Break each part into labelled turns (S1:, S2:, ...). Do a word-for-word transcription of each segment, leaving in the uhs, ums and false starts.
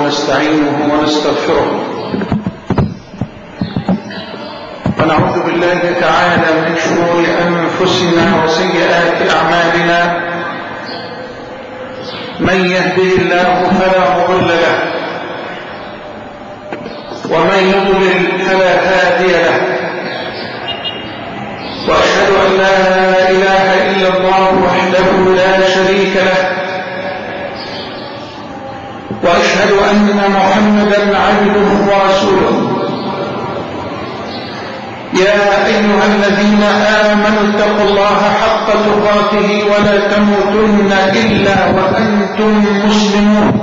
S1: ونستعينه ونستغفره ونعوذ بالله تعالى من شرور أنفسنا وسيئات أعمالنا. من يهده الله فلا مضل له ومن يضلل فلا هادي له، وأشهد أن لا إله إلا الله وحده لا شريك له، وأشهد أن محمدا عبده ورسوله. يا أيها الذين آمنوا اتقوا الله حق تقاته ولا تموتن إلا وأنتم مسلمون.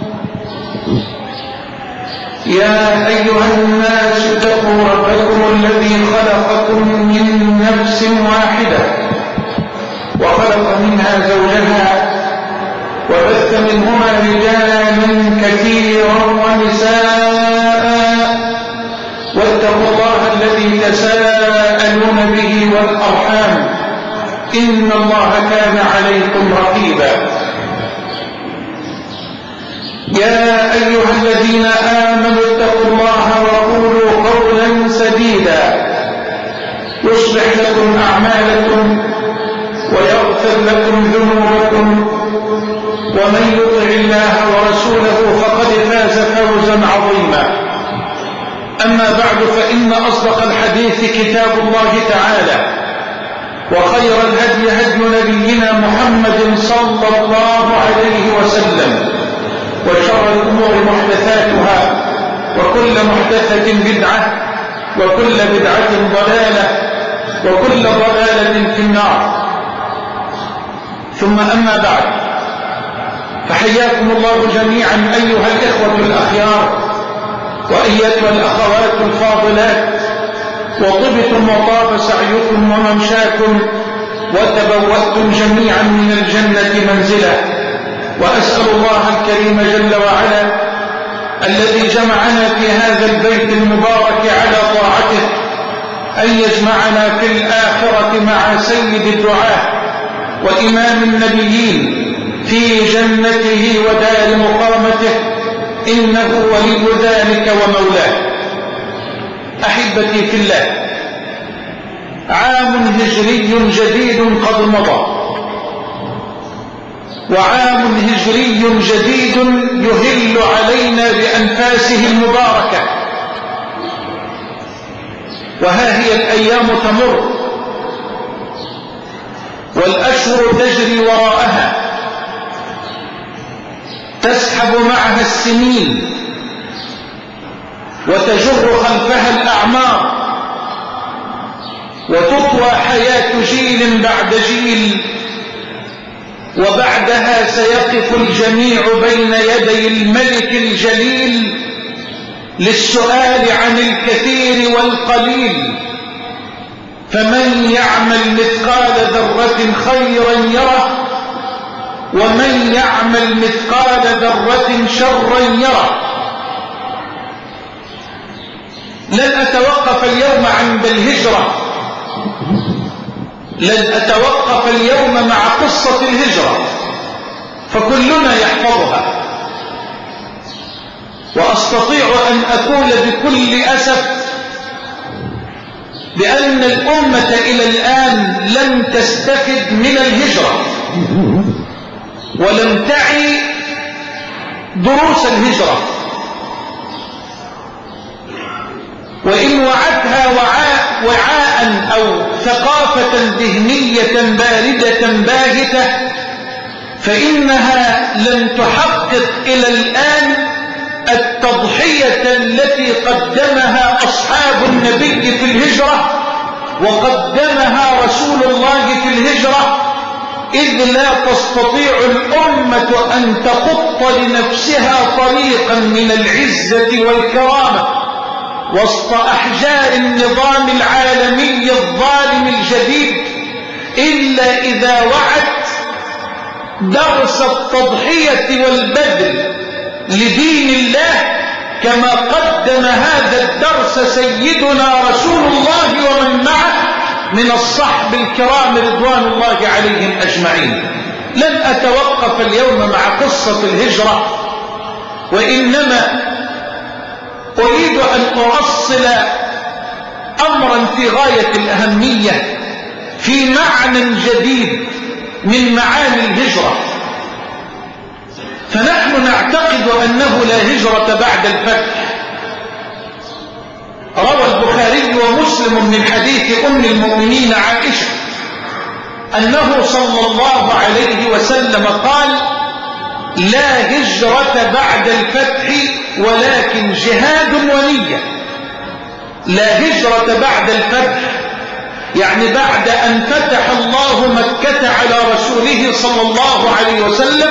S1: يا أيها الناس اتقوا ربكم الذي خلقكم من نفس واحدة وخلق منها زوجها وبث منهما رجالا كثيرا ونساء، واتقوا الله الذي تساءلون به والأرحام إن الله كان عليكم رقيبا. يا أيها الذين آمنوا اتقوا الله وقولوا قولا سديدا يصلح لكم أعمالكم ويغفر لكم ذنوبكم، ومن يطع الله ورسوله فقد فاز فوزا عظيما. أما بعد، فإن أصدق الحديث كتاب الله تعالى، وخير الهدي هدي نبينا محمد صلى الله عليه وسلم، وشر الأمور محدثاتها، وكل محدثة بدعة، وكل بدعة ضلالة، وكل ضلالة في النار. ثم أما بعد، فحياكم الله جميعا أيها الإخوة الأخيار وأيتها الأخوات الفاضلات، وطبتم وطاب سعيكم وممشاكم وتبوأتم جميعا من الجنة منزلا. وأسأل الله الكريم جل وعلا الذي جمعنا في هذا البيت المبارك على طاعته أن يجمعنا في الآخرة مع سيد الدعاة وإمام النبيين في جنته ودار مقامته، إنه ولي ذلك ومولاه. أحبتي في الله، عام هجري جديد قد مضى، وعام هجري جديد يهل علينا بأنفاسه المباركة. وها هي الأيام تمر والأشهر تجري وراءها، تسحب معها السنين وتجر خلفها الأعمار، وتطوى حياة جيل بعد جيل، وبعدها سيقف الجميع بين يدي الملك الجليل للسؤال عن الكثير والقليل. فمن يعمل مثقال ذرة خيرا يره، ومن يعمل مثقال ذرة شرا يره. لن أتوقف اليوم عند الهجرة، لن أتوقف اليوم مع قصة الهجرة، فكلنا يحفظها. وأستطيع أن أقول بكل أسف بأن الأمة إلى الآن لم تستفد من الهجرة، ولم تعي دروس الهجرة، وإن وعتها وعاء وعاء أو ثقافة ذهنية باردة باهتة، فإنها لم تحقق إلى الآن التضحية التي قدمها أصحاب النبي في الهجرة وقدمها رسول الله في الهجرة، إذ لا تستطيع الأمة أن تخط لنفسها طريقا من العزة والكرامة وسط أحجار النظام العالمي الظالم الجديد إلا إذا وعت درس التضحية والبذل لدين الله كما قدم هذا الدرس سيدنا رسول الله ومن معه من الصحب الكرام رضوان الله عليهم أجمعين. لن أتوقف اليوم مع قصة الهجرة،
S2: وإنما أريد أن أوصل أمرا في غاية الأهمية في معنى جديد من معاني الهجرة. فنحن نعتقد أنه لا هجرة بعد الفتح. روى البخاري ومسلم من حديث أم المؤمنين عائشة أنه صلى الله عليه وسلم قال: لا هجرة بعد الفتح ولكن جهاد ونية. لا هجرة بعد الفتح يعني بعد أن فتح الله مكة على رسوله صلى الله عليه وسلم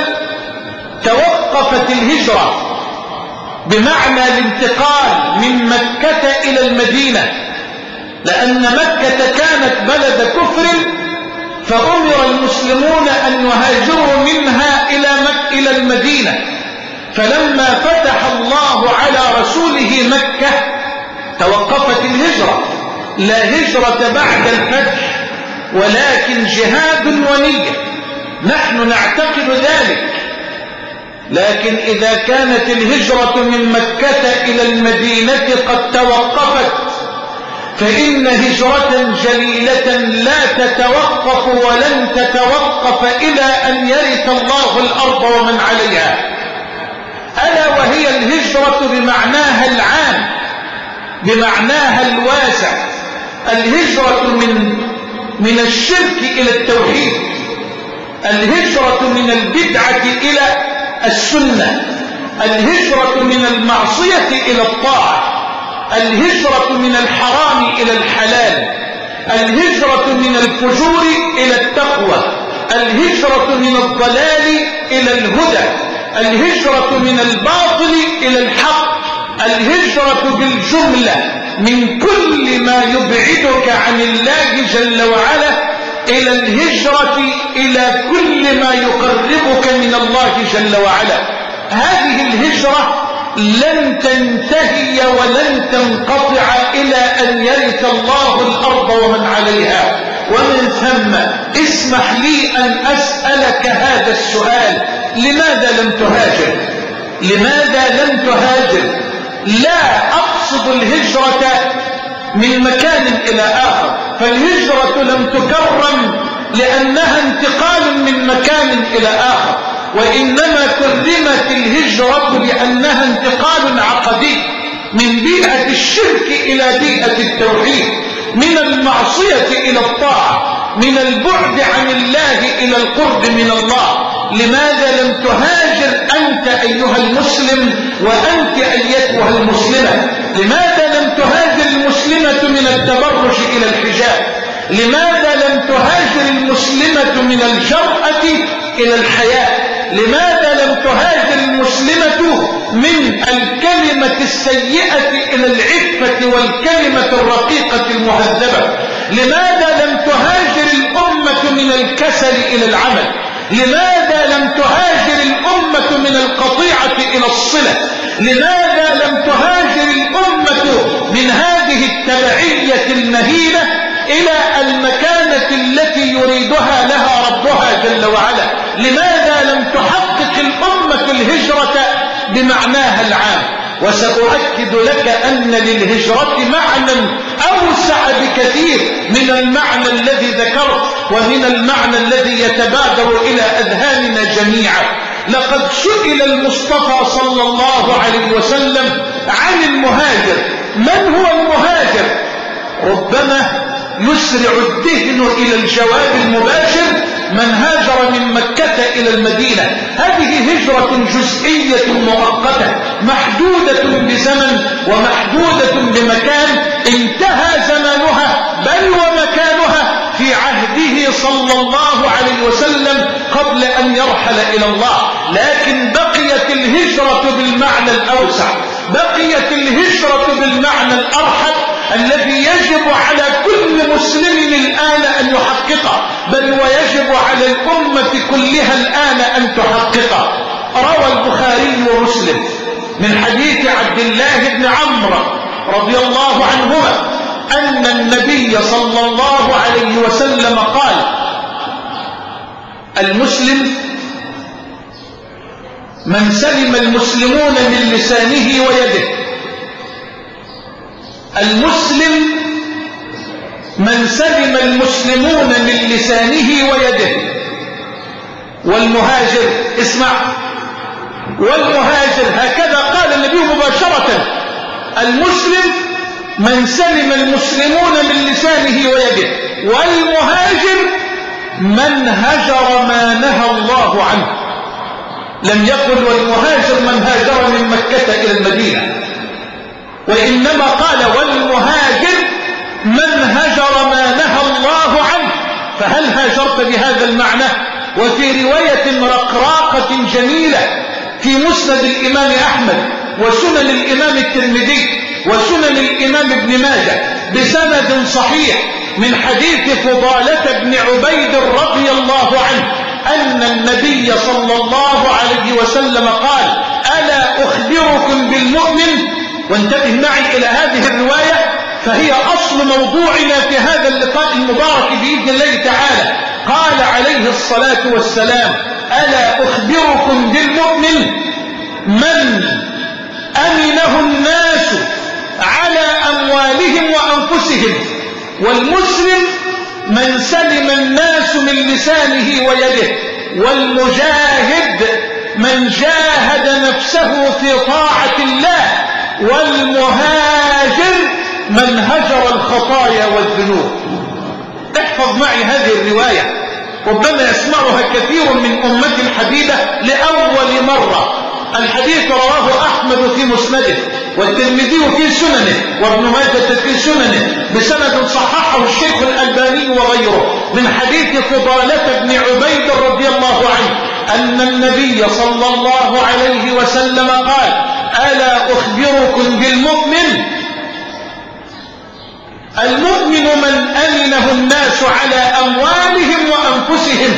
S2: توقفت الهجرة بمعنى الانتقال من مكة إلى المدينة، لأن مكة كانت بلد كفر، فأمر المسلمون أن يهاجروا منها إلى مكة إلى المدينة. فلما فتح الله على رسوله مكة توقفت الهجرة. لا هجرة بعد الفتح ولكن جهاد ونية. نحن نعتقد ذلك. لكن إذا كانت الهجرة من مكة إلى المدينة قد توقفت، فإن هجرة جليلة لا تتوقف ولن تتوقف إلى أن يرث الله الأرض ومن عليها، ألا وهي الهجرة بمعناها العام، بمعناها الواسع. الهجرة من من الشرك إلى التوحيد، الهجرة من البدعة إلى السنة، الهجرة من المعصية إلى الطاعة، الهجرة من الحرام إلى الحلال، الهجرة من الفجور إلى التقوى، الهجرة من الضلال إلى الهدى، الهجرة من الباطل إلى الحق، الهجرة بالجملة من كل ما يبعدك عن الله جل وعلا إلى الهجرة إلى كل ما يقربك من الله جل وعلا. هذه الهجرة لن تنتهي ولن تنقطع إلى أن يرث الله الأرض ومن عليها. ومن ثم اسمح لي أن أسألك هذا السؤال: لماذا لم تهاجر؟ لماذا لم تهاجر؟ لا أقصد الهجرة من مكان إلى آخر، فالهجرة لم تكرم لأنها انتقال من مكان إلى آخر، وإنما كرمت الهجرة لأنها انتقال عقدي من بيئة الشرك إلى بيئة التوحيد، من المعصية إلى الطاعة، من البعد عن الله إلى القرب من الله. لماذا لم تهاجر أنت أيها المسلم وأنت أيتها المسلمة؟ لماذا لم تهاجر المسلمة من التبرج إلى الحجاب؟ لماذا لم تهاجر المسلمة من الجرأة إلى الحياء؟ لماذا لم تهاجر المسلمة من الكلمة السيئة إلى العفة والكلمة الرقيقة المهذبة؟ لماذا لم تهاجر الأمة من الكسل إلى العمل؟ لماذا لم تهاجر الأمة من القطيعة إلى الصلة؟ لماذا لم تهاجر الأمة من هذه التبعية المهينة إلى المكانة التي يريدها لها ربها جل وعلا؟ لماذا لم تحقق الأمة الهجرة بمعناها العام؟ وسأؤكد لك أن للهجرة معنى أوسع بكثير من المعنى الذي ذكرت ومن المعنى الذي يتبادر إلى أذهاننا جميعا. لقد سئل المصطفى صلى الله عليه وسلم عن المهاجر. من هو المهاجر؟ ربما يسرع الذهن إلى الجواب المباشر: من هاجر من مكة إلى المدينة. هذه هجرة جزئية مؤقتة محدودة بزمن ومحدودة بمكان، انتهى زمانها بل ومكانها في عهده صلى الله عليه وسلم قبل أن يرحل إلى الله. لكن بقيت الهجرة بالمعنى الأوسع، بقيت الهجرة بالمعنى الأرحب الذي يجب على كل مسلم الآن أن يحققه، بل ويجب على الأمة كلها الآن أن تحققه. روى البخاري ومسلم من حديث عبد الله بن عمرو رضي الله عنهما أن النبي صلى الله عليه وسلم قال: المسلم من سلم المسلمون من لسانه ويده. المسلم من سلم المسلمون من لسانه ويده. والمهاجر، اسمع، والمهاجر هكذا قال النبي مباشرة: المسلم من سلم المسلمون من لسانه ويده، والمهاجر من هجر ما نهى الله عنه. لم يقل والمهاجر من هاجر من مكة إلى المدينة، وإنما قال والمهاجر من هجر ما نهى الله عنه. فهل هاجرت بهذا المعنى؟ وفي رواية رقراقة جميلة في مسند الإمام أحمد وسنن الإمام الترمذي وسنن الإمام ابن ماجه بسند صحيح من حديث فضالة بن عبيد رضي الله عنه أن النبي صلى الله عليه وسلم قال: ألا أخبركم بالمؤمن؟ وانتبه معي إلى هذه الرواية فهي أصل موضوعنا في هذا اللقاء المبارك بإذن الله تعالى. قال عليه الصلاة والسلام: ألا أخبركم بالمؤمن من أمنه الناس على أموالهم وأنفسهم، والمسلم من سلم الناس من لسانه ويده، والمجاهد من جاهد نفسه في طاعة الله، والمهاجر من هجر الخطايا والذنوب. احفظ معي هذه الرواية، ربما يسمعها كثير من أمة الحبيبة لأول مرة. الحديث رواه أحمد في مسنده، والترمذي في سننه، وابن ماجه في سننه بسند صححه الشيخ الألباني وغيره من حديث فضالة بن عبيد رضي الله عنه أن النبي صلى الله عليه وسلم قال: ألا أخبركم بالمؤمن؟ المؤمن من أمنه الناس على أموالهم وأنفسهم،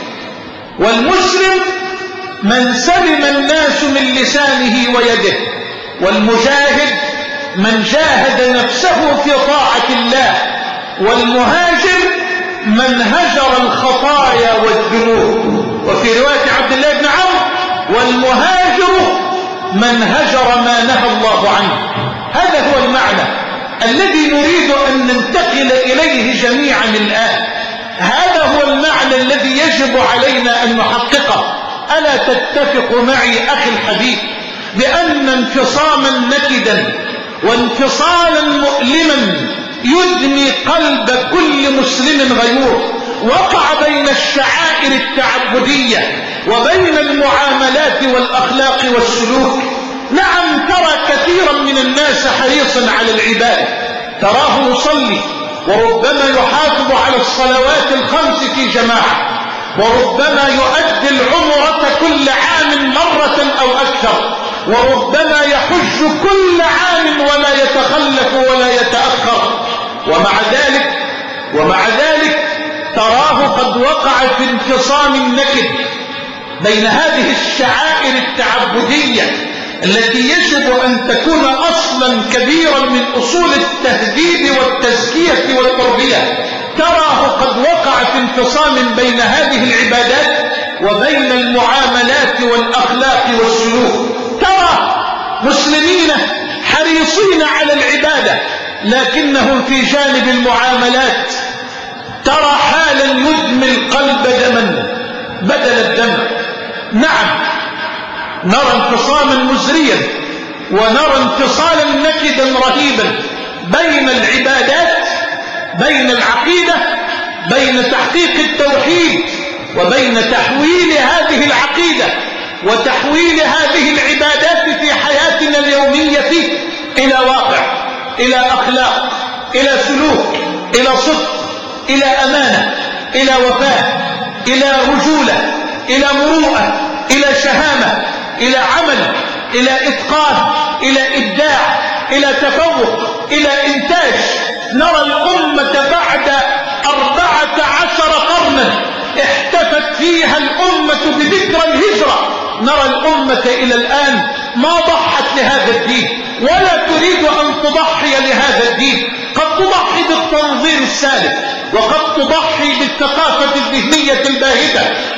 S2: والمسلم من سلم الناس من لسانه ويده، والمجاهد من جاهد نفسه في طاعة الله، والمهاجر من هجر الخطايا والذنوب. وفي رواية عبد الله بن عمرو: والمهاجر من هجر ما نهى الله عنه. هذا هو المعنى الذي نريد أن ننتقل إليه جميعا الآن. هذا هو المعنى الذي يجب علينا أن نحققه. ألا تتفق معي أخي الحبيب بأن انفصاما نكدا وانفصالا مؤلما يدمي قلب كل مسلم غيور وقع بين الشعائر التعبدية وبين المعاملات والأخلاق والسلوك؟ نعم، ترى كثيرا من الناس حريصا على العبادة، تراه يصلي وربما يحافظ على الصلوات الخمس في جماعة، وربما يؤدي العمرة كل عام مرة أو أكثر، وربما يحج كل عام ولا يتخلف ولا يتأخر، ومع ذلك ومع ذلك تراه قد وقع في انفصام نكد بين هذه الشعائر التعبدية التي يجب أن تكون أصلا كبيرا من أصول التهذيب والتزكية والتربية. تراه قد وقع في انفصام بين هذه العبادات وبين المعاملات والأخلاق والسلوك. ترى مسلمين حريصين على العبادة لكنهم في جانب المعاملات ترى حالا يدمي القلب دما بدل الدم. نعم، نرى انفصاما مزريا ونرى انفصالا نكدا رهيبا بين العبادات، بين العقيدة، بين تحقيق التوحيد وبين تحويل هذه العقيدة وتحويل هذه العبادات في حياتنا اليومية إلى واقع، إلى أخلاق، إلى سلوك، إلى صدق، إلى أمانة، إلى وفاء، إلى رجولة، إلى مروءة، إلى شهامة، إلى عمل، إلى إتقان، إلى إبداع، إلى تفوق، إلى إنتاج. نرى الأمة بعد أربعة عشر قرنا احتفت فيها الأمة بذكرى الهجرة، نرى الأمة إلى الآن ما ضحت لهذا الدين ولا تريد أن تضحي لهذا الدين. قد تضحي بالتنظير السالب، وقد تضحي بالثقافة الذهنية الباهتة، وقد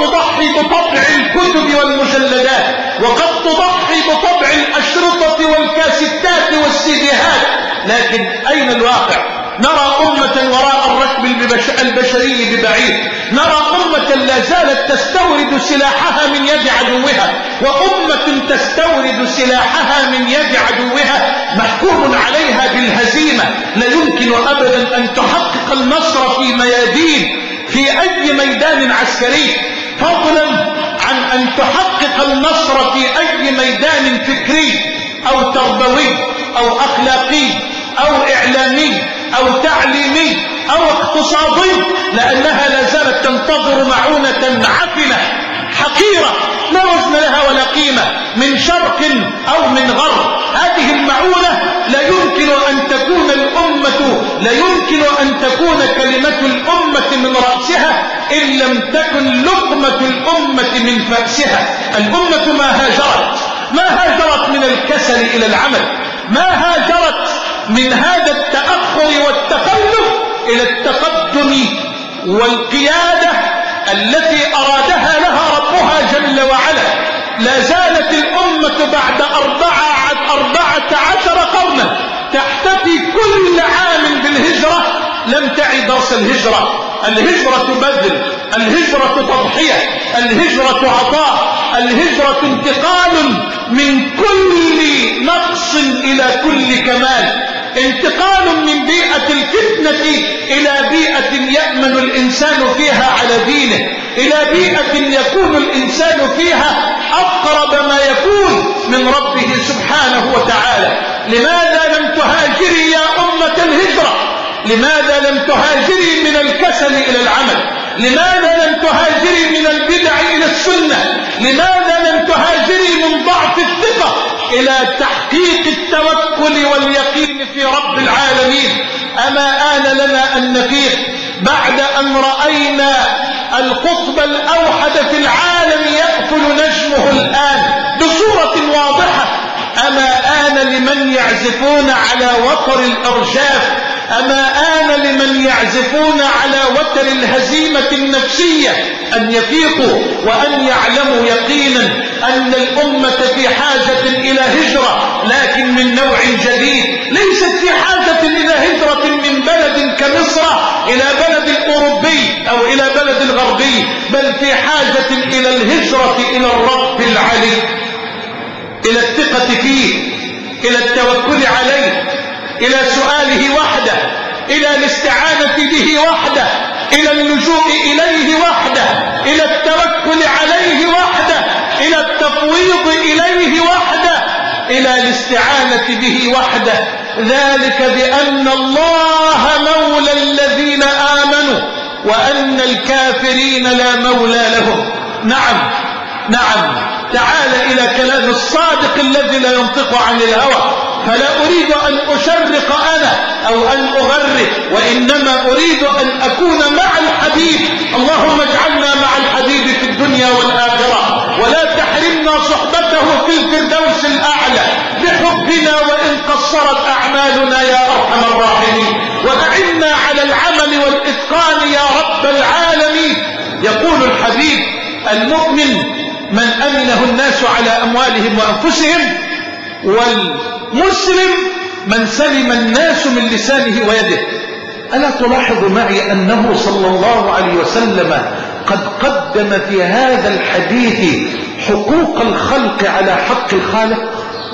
S2: تضحي بطبع الكتب والمجلدات، وقد تضحي بطبع الأشرطة والكاسيتات والسيديهات، لكن أين الواقع؟ نرى أمة وراء الركب البشري ببعيد، نرى أمة لا زالت تستورد سلاحها من يد عدوها، وأمة تستورد سلاحها من يد عدوها محكوم عليها بالهزيمة، لا يمكن أبدا أن تحقق النصر في ميادين في أي ميدان عسكري، فضلا عن أن تحقق النصر في أي ميدان فكري أو تربوي أو أخلاقي أو إعلامي أو تعليمي أو اقتصادي، لأنها لا زالت تنتظر معونة عفنة حقيرة لا وزن لها ولا قيمة من شرق أو من غرب. هذه المعونة لا يمكن أن تكون الأمة لا يمكن أن تكون كلمة الأمة من رأسها إن لم تكن لقمة الأمة من فأسها. الأمة ما هاجرت ما هاجرت من الكسل إلى العمل، ما هاجرت من هذا التأخر والتخلف إلى التقدم والقيادة التي أرادها لها ربها جل وعلا. لا زالت الأمة بعد أربعة, أربعة عشر قرنا تحتفي كل عام بالهجرة، لم تعي درس الهجرة. الهجرة بذل، الهجرة تضحية، الهجرة عطاء، الهجرة انتقال من كل نقص إلى كل كمال، انتقال من بيئة الفتنة إلى بيئة يأمن الإنسان فيها على دينه، إلى بيئة يكون الإنسان فيها أقرب ما يكون من ربه سبحانه وتعالى. لماذا لم تهاجري يا أمة الهجرة؟ لماذا لم تهاجري من الكسل إلى العمل؟ لماذا لم تهاجري من البدع إلى السنة؟ لماذا لم تهاجري من ضعف الثقة إلى تحقيق التوكل واليقين في رب العالمين؟ أما آن لنا أن نفيق بعد أن رأينا القطب الأوحد في العالم يأكل نجمه الآن بصورة واضحة؟ أما آن لمن يعزفون على وتر الأرجاف، أما آن لمن يعزفون على وتر الهزيمة النفسية أن يفيقوا وأن يعلموا يقينا أن الأمة في حاجة إلى هجرة، لكن من نوع جديد. ليست في حاجة إلى هجرة من بلد كمصر إلى بلد أوروبي أو إلى بلد غربي، بل في حاجة إلى الهجرة إلى الرب العلي، إلى الثقة فيه، إلى التوكل عليه، إلى سؤاله وحده، إلى الاستعانة به وحده، إلى اللجوء إليه وحده، إلى التوكل عليه وحده، إلى التفويض إليه وحده، إلى الاستعانة به وحده. ذلك بأن الله مولى الذين آمنوا وأن الكافرين لا مولى لهم. نعم نعم، تعال إلى كلام الصادق الذي لا ينطق عن الهوى. فلا أريد أن أشرق أنا أو أن أغرق، وإنما أريد أن أكون مع الحبيب. اللهم اجعلنا مع الحبيب في الدنيا والآخرة، ولا تحرمنا صحبته في الفردوس الأعلى بحبنا وإن قصرت أعمالنا يا أرحم الراحمين، وأعنا على العمل والإتقان يا رب العالمين. يقول الحبيب: المؤمن من أمنه الناس على أموالهم وأنفسهم، والمسلم من سلم الناس من لسانه ويده. ألا تلاحظ معي أنه صلى الله عليه وسلم قد قدم في هذا الحديث حقوق الخلق على حق الخالق؟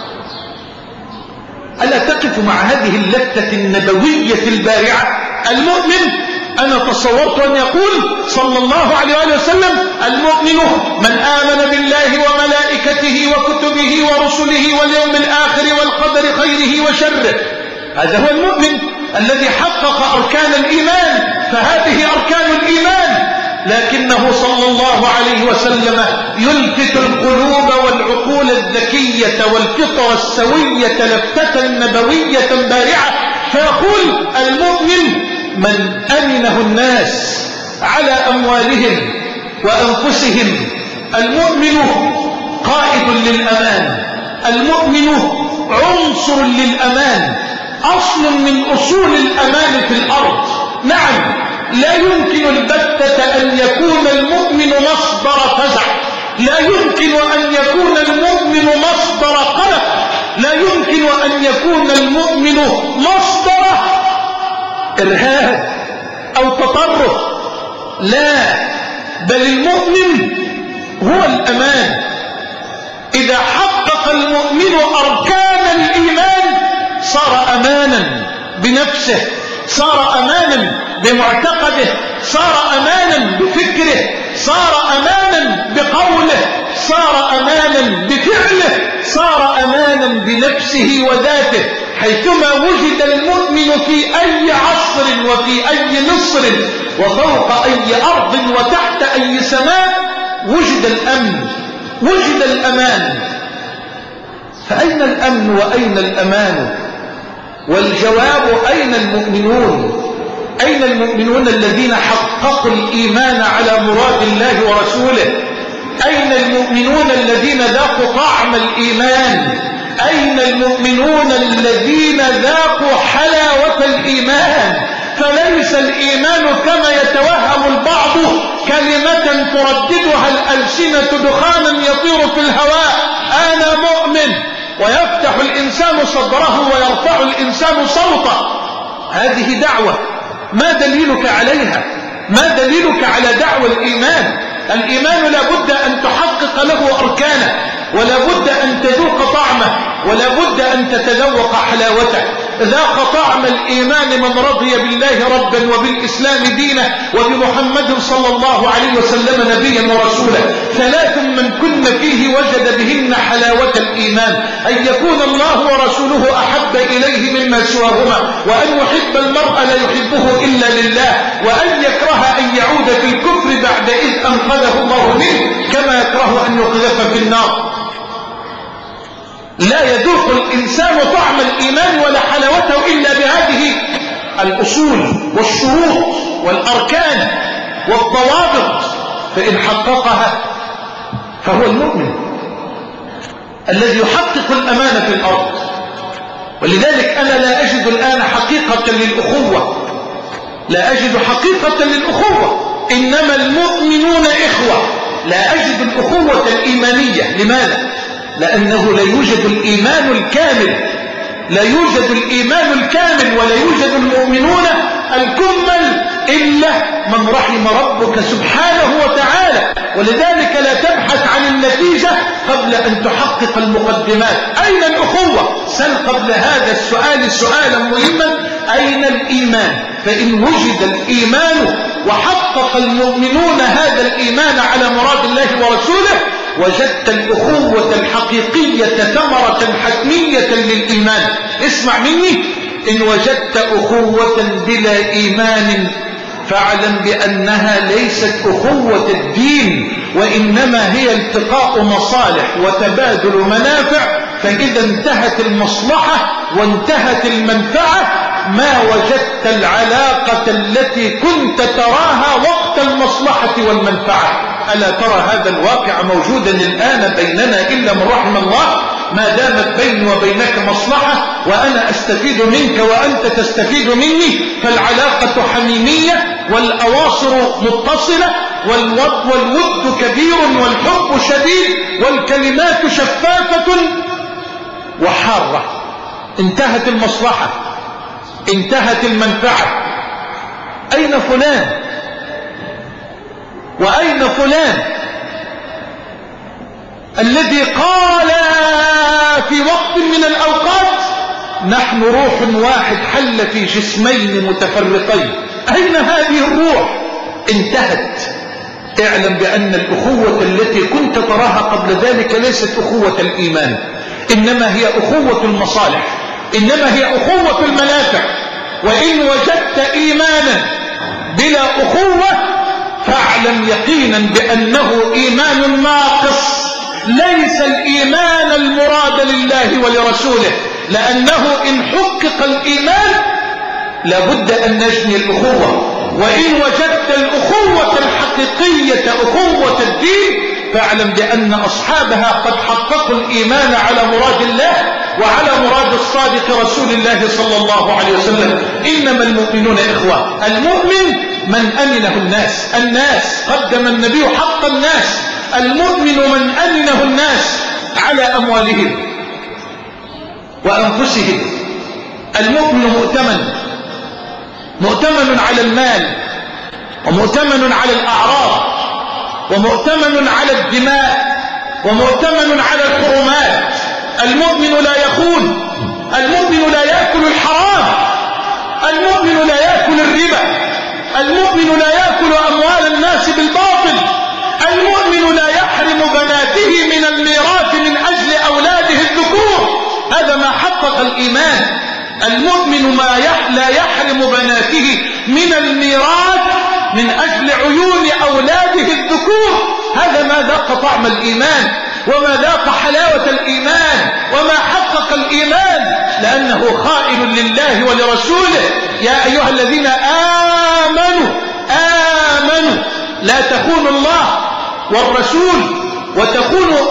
S2: ألا تقف مع هذه اللفتة النبوية البارعة؟ المؤمن، أنا تصورت أن يقول صلى الله عليه وسلم: المؤمن من آمن بالله وملائكته وكتبه ورسله واليوم الآخر والقدر خيره وشره. هذا هو المؤمن الذي حقق أركان الإيمان، فهذه أركان الإيمان. لكنه صلى الله عليه وسلم يلفت القلوب والعقول الذكية والفطر السوية لفتة نبوية بارعة، فيقول: المؤمن من أمنه الناس على أموالهم وأنفسهم. المؤمن قائد للأمان، المؤمن عنصر للأمان، أصل من أصول الأمان في الأرض. نعم، لا يمكن البتة أن يكون المؤمن مصدر فزع، لا يمكن أن يكون المؤمن مصدر قلق، لا يمكن أن يكون المؤمن مصدر إرهاب أو تطرف، لا، بل المؤمن هو الأمان. إذا حقق المؤمن أركان الإيمان صار أمانا بنفسه، صار أمانا بمعتقده، صار أمانا بفكره، صار أمانا بقوله، صار أمانا بفعله، صار أمانا بنفسه وذاته. حيثما وجد المؤمن في أي عصر وفي أي مصر وفوق أي أرض وتحت أي سماء وجد الأمن، وجد الأمان. فأين الأمن وأين الأمان؟ والجواب أين المؤمنون؟ أين المؤمنون الذين حققوا الإيمان على مراد الله ورسوله؟ أين المؤمنون الذين ذاقوا طعم الإيمان؟ أين المؤمنون الذين ذاقوا حلاوة الإيمان؟ فليس الإيمان كما يتوهم البعض كلمة ترددها الألسنة دخانا يطير في الهواء، أنا مؤمن، ويفتح الإنسان صدره ويرفع الإنسان صوته. هذه دعوة، ما دليلك عليها؟ ما دليلك على دعوة الإيمان؟ الإيمان لا بد أن تحقق له أركانه، ولا بد أن تذوق طعمه، ولا بد أن تتذوق حلاوته. ذاق طعم الإيمان من رضي بالله ربا وبالإسلام دينا وبمحمد صلى الله عليه وسلم نبيا ورسولا. ثلاث من كن فيه وجد بهن حلاوة الإيمان: أن يكون الله ورسوله أحب إليه مما سواهما، وأن يحب المرء لا يحبه إلا لله، وأن يكره أن يعود في الكفر بعد إذ أنقذه الله منه، كما يكره أن يقذف في النار. لا يذوق الإنسان طعم الإيمان ولا حلاوته إلا بهذه الأصول والشروط والأركان والضوابط، فإن حققها فهو المؤمن الذي يحقق الأمان في الأرض. ولذلك أنا لا أجد الآن حقيقة للأخوة، لا أجد حقيقة للأخوة، إنما المؤمنون إخوة. لا أجد الأخوة الإيمانية. لماذا؟ لأنه لا يوجد الإيمان الكامل، لا يوجد الإيمان الكامل ولا يوجد المؤمنون الكمل إلا من رحم ربك سبحانه وتعالى. ولذلك لا تبحث عن النتيجة قبل أن تحقق المقدمات. أين الأخوة؟ سل قبل هذا السؤال سؤالا مهما: أين الإيمان؟ فإن وجد الإيمان وحقق المؤمنون هذا الإيمان على مراد الله ورسوله وجدت الأخوة الحقيقية ثمرة حتمية للإيمان. اسمع مني: إن وجدت أخوة بلا إيمان فاعلم بأنها ليست أخوة الدين، وإنما هي التقاء مصالح وتبادل منافع. فإذا انتهت المصلحة وانتهت المنفعة ما وجدت العلاقة التي كنت تراها وقت المصلحة والمنفعة. ألا ترى هذا الواقع موجودا الآن بيننا إلا من رحم الله؟ ما دامت بيني وبينك مصلحة وأنا أستفيد منك وأنت تستفيد مني فالعلاقة حميمية والأواصر متصلة والود, والود كبير والحب شديد والكلمات شفافة وحارة. انتهت المصلحة، انتهت المنفعة. أين فلان؟ وأين فلان الذي قال في وقت من الأوقات: نحن روح واحد حل في جسمين متفرقين؟ أين هذه الروح؟ انتهت. اعلم بأن الأخوة التي كنت تراها قبل ذلك ليست أخوة الإيمان، إنما هي أخوة المصالح، إنما هي أخوة المنافع. وإن وجدت إيمانا بلا أخوة فاعلم يقينا بأنه إيمان ناقص، ليس الإيمان المراد لله ولرسوله. لأنه إن حقق الإيمان لابد أن نجني الأخوة. وإن وجدت الأخوة الحقيقية أخوة الدين فاعلم بأن أصحابها قد حققوا الإيمان على مراد الله وعلى مراد الصادق رسول الله صلى الله عليه وسلم. إنما المؤمنون إخوة. المؤمن من أمنه الناس. الناس قدم النبي حق الناس. المؤمن من أمنه الناس على أموالهم وأنفسهم. المؤمن مؤتمن، مؤتمن على المال، ومؤتمن على الأعراض، ومؤتمن على الدماء، ومؤتمن على الحرمات. المؤمن لا يخون، المؤمن لا يأكل الحرام، المؤمن لا يأكل الربا، المؤمن لا يأكل أموال الناس بالباطل، المؤمن لا يحرم بناته من الميراث من أجل أولاده الذكور. هذا ما حقق الإيمان. المؤمن ما يح لا يحرم بناته من الميراث من أجل عيون أولاده الذكور. هذا ما ذاق طعم الإيمان، وما ذاق حلاوة الإيمان، وما حقق الإيمان، لأنه خائن لله ولرسوله. يا أيها الذين آمنوا آمنوا لا تخونوا الله والرسول وتخونوا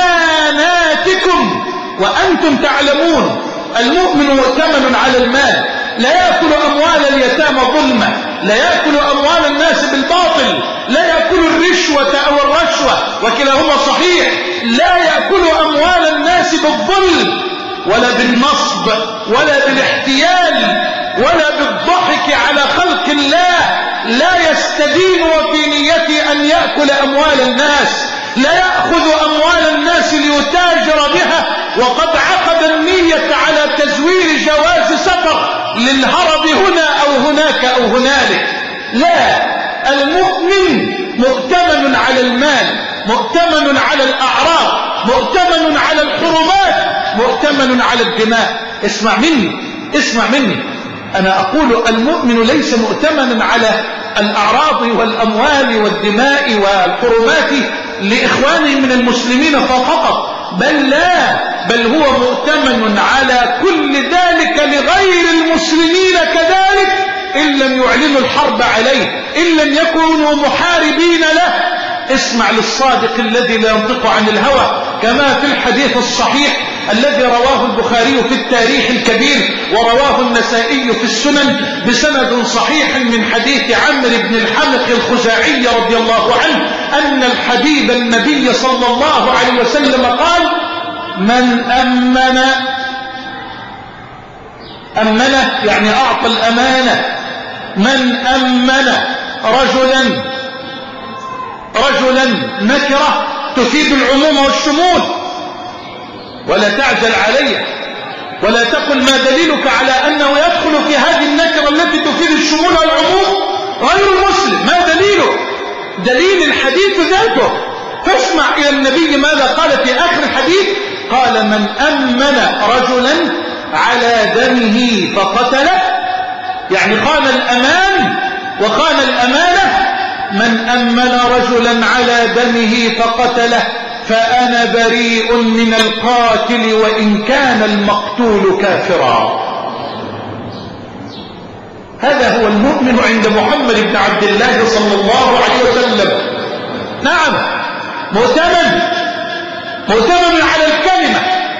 S2: أماناتكم وأنتم تعلمون. المؤمن مؤتمن على المال، لا يأكل أموال اليتامى ظلما، لا يأكل أموال الناس بالباطل، لا يأكل الرشوة أو الرشوة وكلاهما صحيح، لا يأكل أموال الناس بالظلم ولا بالنصب ولا بالاحتيال ولا بالضحك على خلق الله. لا يستدين وفي نيته أن يأكل أموال الناس، لا يأخذ أموال الناس ليتاجر بها وقد عقد النية على تزوير جواز سفر للهرب هنا أو هناك أو هنالك. لا، المؤمن مؤتمن على المال، مؤتمن على الأعراض، مؤتمن على الحرمات، مؤتمن على الدماء. اسمع مني، اسمع مني، أنا أقول المؤمن ليس مؤتمنا على الأعراض والأموال والدماء والحرمات لإخوانه من المسلمين فقط، بل لا، بل هو مؤتمن على كل ذلك لغير المسلمين كذلك إن لم يعلنوا الحرب عليه، إن لم يكونوا محاربين له. اسمع للصادق الذي لا ينطق عن الهوى، كما في الحديث الصحيح الذي رواه البخاري في التاريخ الكبير ورواه النسائي في السنن بسند صحيح من حديث عمرو بن الحمق الخزاعي رضي الله عنه أن الحبيب النبي صلى الله عليه وسلم قال: من أمن أمنه يعني أعطى الأمانة، من أمن رجلا رجلا نكرة تفيد العموم والشمول، ولا تعجل عليه ولا تقل ما دليلك على أنه يدخل في هذه النكرة التي تفيد الشمول والعموم غير المسلم. ما دليله؟ دليل الحديث ذاته. فاسمع إلى النبي ماذا قال في آخر الحديث. قال: من أمن رجلا على دمه فقتله، يعني خان الأمان وخان الأمانة. من أمن رجلا على دمه فقتله فأنا بريء من القاتل وإن كان المقتول كافرا. هذا هو المؤمن عند محمد بن عبد الله صلى الله عليه وسلم. نعم، مؤتمن مؤتمن على الكلمة.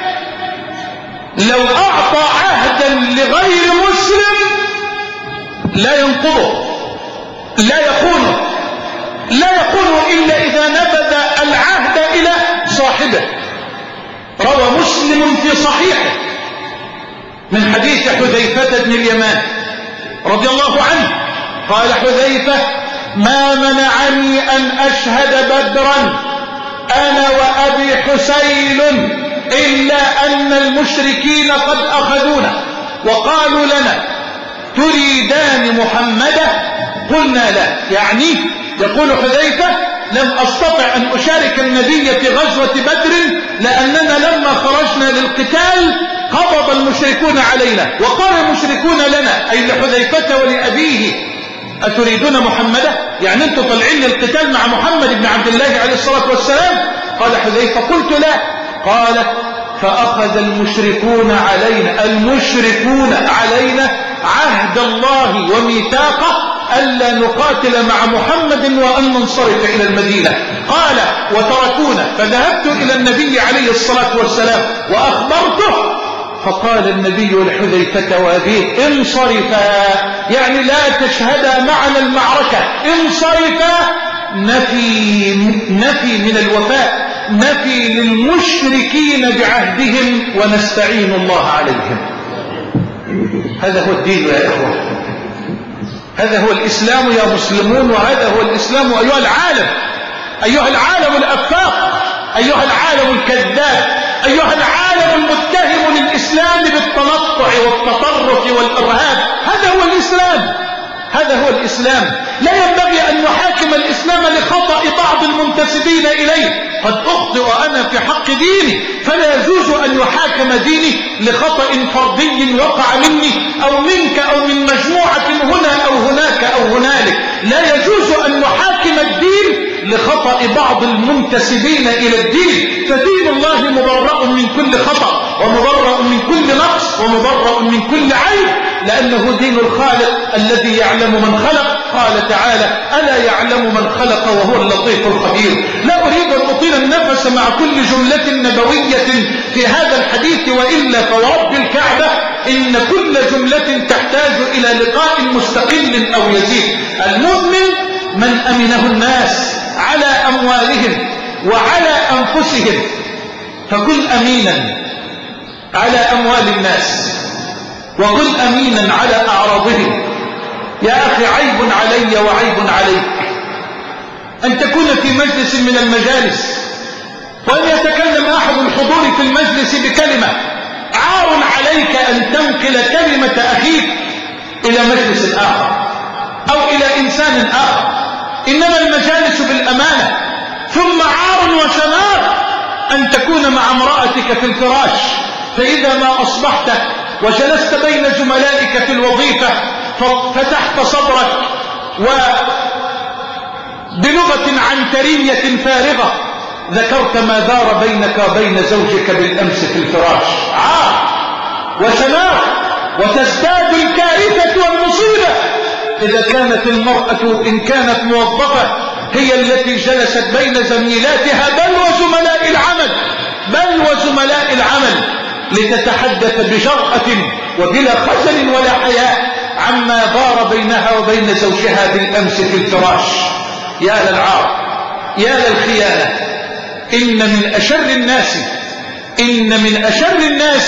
S2: لو أعطى عهدا لغير مسلم لا ينقضه، لا يخونه، لا يخونه إلا إذا نبذ العهد إلى صاحبه. روى مسلم في صحيحه من حديث حذيفة بن اليمان رضي الله عنه قال حذيفة: ما منعني أن أشهد بدرا أنا وأبي حسين إلا أن المشركين قد أخذونا وقالوا لنا: تريدان محمدا؟ قلنا لا. يعني يقول حذيفة: لم أستطع أن أشارك النبي في غزوة بدر لأننا لما خرجنا للقتال قبض المشركون علينا وقال المشركون لنا، أي لحذيفة ولأبيه: أتريدون محمدا؟ يعني أنتم طالعين للقتال مع محمد بن عبد الله عليه الصلاة والسلام؟ قال حذيفة: قلت لا. قال: فأخذ المشركون علينا المشركون علينا عهد الله وميثاقه ألا نقاتل مع محمد وأن ننصرف إلى المدينة. قال: وتركونا، فذهبت إلى النبي عليه الصلاة والسلام وأخبرته فقال النبي لحذيفة وأبيه انصرفا، يعني لا تشهدا معنا المعركة، انصرفا، نفي, نفي من الوفاء، نفي للمشركين بعهدهم ونستعين الله عليهم. هذا هو الدين يا إخوة، هذا هو الإسلام يا مسلمون، وهذا هو الإسلام أيها العالم، أيها العالم الأفاق، أيها العالم الكذاب، أيها العالم المتهم للإسلام بالتنطع والتطرف والإرهاب. هذا هو الإسلام، هذا هو الإسلام. لا ينبغي أن نحاكم الإسلام لخطأ بعض المنتسبين إليه. قد أخطئ أنا في حق ديني، فلا يجوز أن يحاكم ديني لخطأ فردي وقع مني أو منك أو من مجموعة هنا أو هناك أو هنالك. لا يجوز أن نحاكم الدين لخطأ بعض المنتسبين إلى الدين. فدين الله مبرأ من كل خطأ، ومبرأ من كل نقص، ومبرأ من كل عيب، لأنه دين الخالق الذي يعلم من خلق. قال تعالى ألا يعلم من خلق وهو اللطيف الخبير. لا أريد أن أطيل النفس مع كل جملة نبوية في هذا الحديث، وإلا فورب الكعبة إن كل جملة تحتاج إلى لقاء مستقل أو يزيد. المؤمن من أمنه الناس على أموالهم وعلى أنفسهم، فكن أمينا على أموال الناس، وكن أمينا على أعراضهم. يا أخي عيب علي وعيب عليك أن تكون في مجلس من المجالس وأن يتكلم أحد الحضور في المجلس بكلمة، عار عليك أن تنقل كلمة أخيك إلى مجلس آخر أو إلى إنسان آخر. إنما المجالس بالأمانة. ثم عار وشنار أن تكون مع امرأتك في الفراش، فإذا ما أصبحت وجلست بين زملائك في الوظيفة فتحت صدرك وبلغة عنترية فارغة ذكرت ما دار بينك وبين زوجك بالأمس في الفراش، عار وشنار. وتزداد الكارثة والمصيبة إذا كانت المرأة إن كانت موظفة هي التي جلست بين زميلاتها بل وزملاء العمل بل وزملاء العمل لتتحدث بجرأة وبلا خجل ولا حياء عما دار بينها وبين زوجها بالأمس في الفراش. يا للعار، يا للخيانة. إن من أشر الناس إن من أشر الناس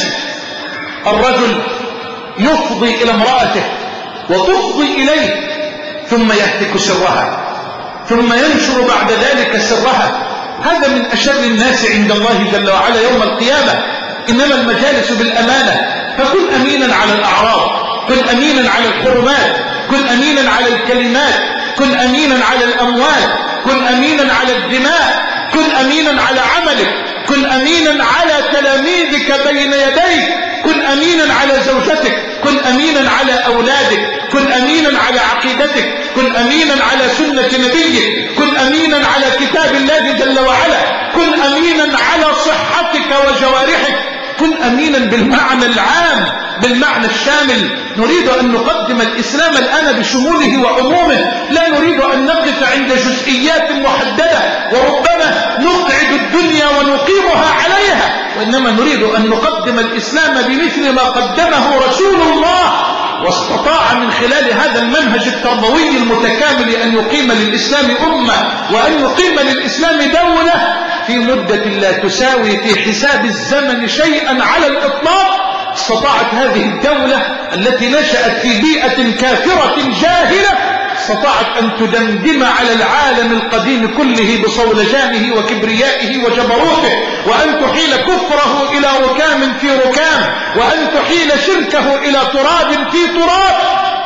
S2: الرجل يفضي إلى امرأته وتفضي إليه ثم يهتك سرها ثم ينشر بعد ذلك سرها. هذا من أشر الناس عند الله جل وعلا يوم القيامة. إنما المجالس بالأمانة، فكن أمينا على الأعراض، كن أمينا على الحرمات، كن أمينا على الكلمات، كن أمينا على الأموال، كن أمينا على الدماء، كن أمينا على عملك، كن أمينا على تلاميذك بين يديك، كن أمينا على زوجتك، كن أمينا على أولادك، كن أمينا على عقيدتك، كن أمينا على سنة نبيك، كن أمينا على كتاب الله جل وعلا، كن أمينا على صحتك وجوارحك، كن أمينا بالمعنى العام بالمعنى الشامل. نريد أن نقدم الإسلام الآن بشموله وعمومه، لا نريد أن نقف عند جزئيات محددة وربما نقعد الدنيا ونقيمها عليها، وإنما نريد أن نقدم الإسلام بمثل ما قدمه رسول الله، واستطاع من خلال هذا المنهج التربوي المتكامل أن يقيم للإسلام أمة وأن يقيم للإسلام دولة في مدة لا تساوي في حساب الزمن شيئا على الإطلاق. استطاعت هذه الدولة التي نشأت في بيئة كافرة جاهلة، استطاعت أن تدمدم على العالم القديم كله بصولجانه وكبريائه وجبروته، وأن تحيل كفره إلى ركام في ركام، وأن تحيل شركه إلى تراب في تراب.